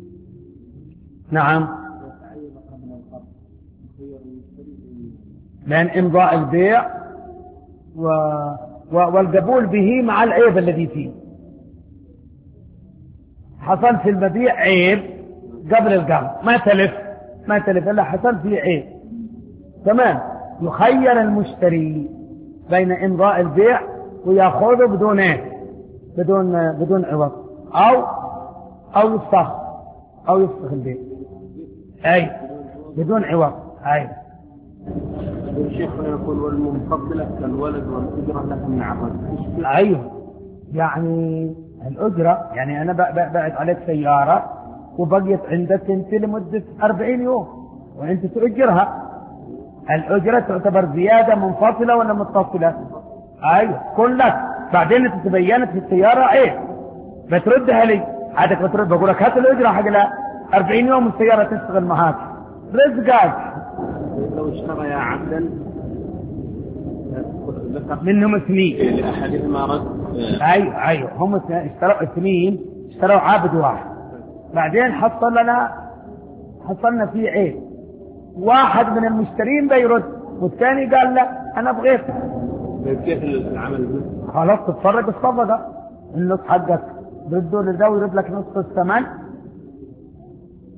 نعم لأن إمضاء البيع و... و... والقبول به مع العيب الذي فيه. حصل في المبيع عيب قبل القبض ما تلف ما تلف إلا حصل فيه عيب، تمام، يخير المشتري بين إمضاء البيع ويأخذه بدون ايه بدون بدون عوض أو أو يفسخ أو يفسخ البيع أي بدون عوض. أي الشيخ يقول والمنفصلة كالولد والأجرة لها من عرض. أيوه يعني الأجرة، يعني أنا بعت عليك سيارة وبقيت عندك أنت لمدة أربعين يوم وأنت تؤجرها، الأجرة تعتبر زيادة منفصلة ولا متصلة؟ أيوه كلك بعدين تتبينت في السيارة إيه بتردها لي، عادك بترد بقول لك هات الأجرة حق لا أربعين يوم السيارة تشتغل معاك رزقك. لو اشترى يا عبدا منهم اثنين لأحدهما رد. ايوه ايوه هم اشتروا اثنين، اشتروا عابد واحد، بعدين حصل لنا حصلنا فيه عيب، واحد من المشترين بيرد والثاني قال لا انا بغيت. كيف العمل؟ خلاص تتفرج الصفقة النص حقك رده لده ويرد لك نصف الثمن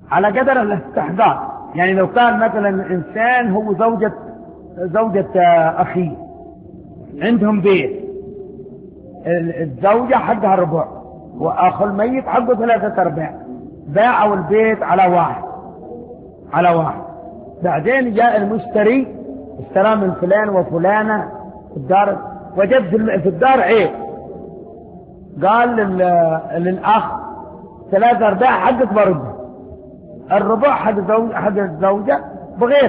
على قدر الاستحقاق. يعني لو كان مثلا إنسان هو زوجة زوجة أخيه عندهم بيت، الزوجة حقها الربع وأخو الميت حقه ثلاثة أرباع، باعوا البيت على واحد على واحد. بعدين جاء المشتري اشترى من فلان وفلانة الدار، وجد في الدار عيب، قال للأخ ثلاثة أرباع حقك برده، الربع حق الزوجة حق الزوجة بغير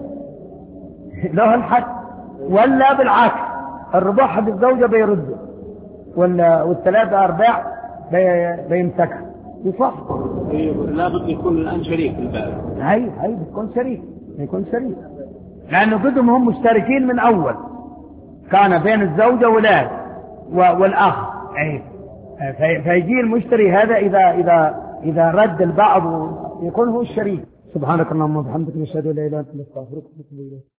له الحق، ولا بالعكس الربع حق الزوجة بيرده والثلاثة أرباع بيمسكها. يصح. لابد يكون الآن شريك البائع. هاي هاي بتكون شريك، يكون شريك، لأنه قدهم هم مشتركين من أول، كان بين الزوجة والأولاد والأخ عيب. فيجي المشتري هذا إذا إذا إذا رد البعض يكون هو الشريك. سبحانك اللهم وبحمدك نشهد أن لا إله إلا أنت نستغفرك ونتوب إليك.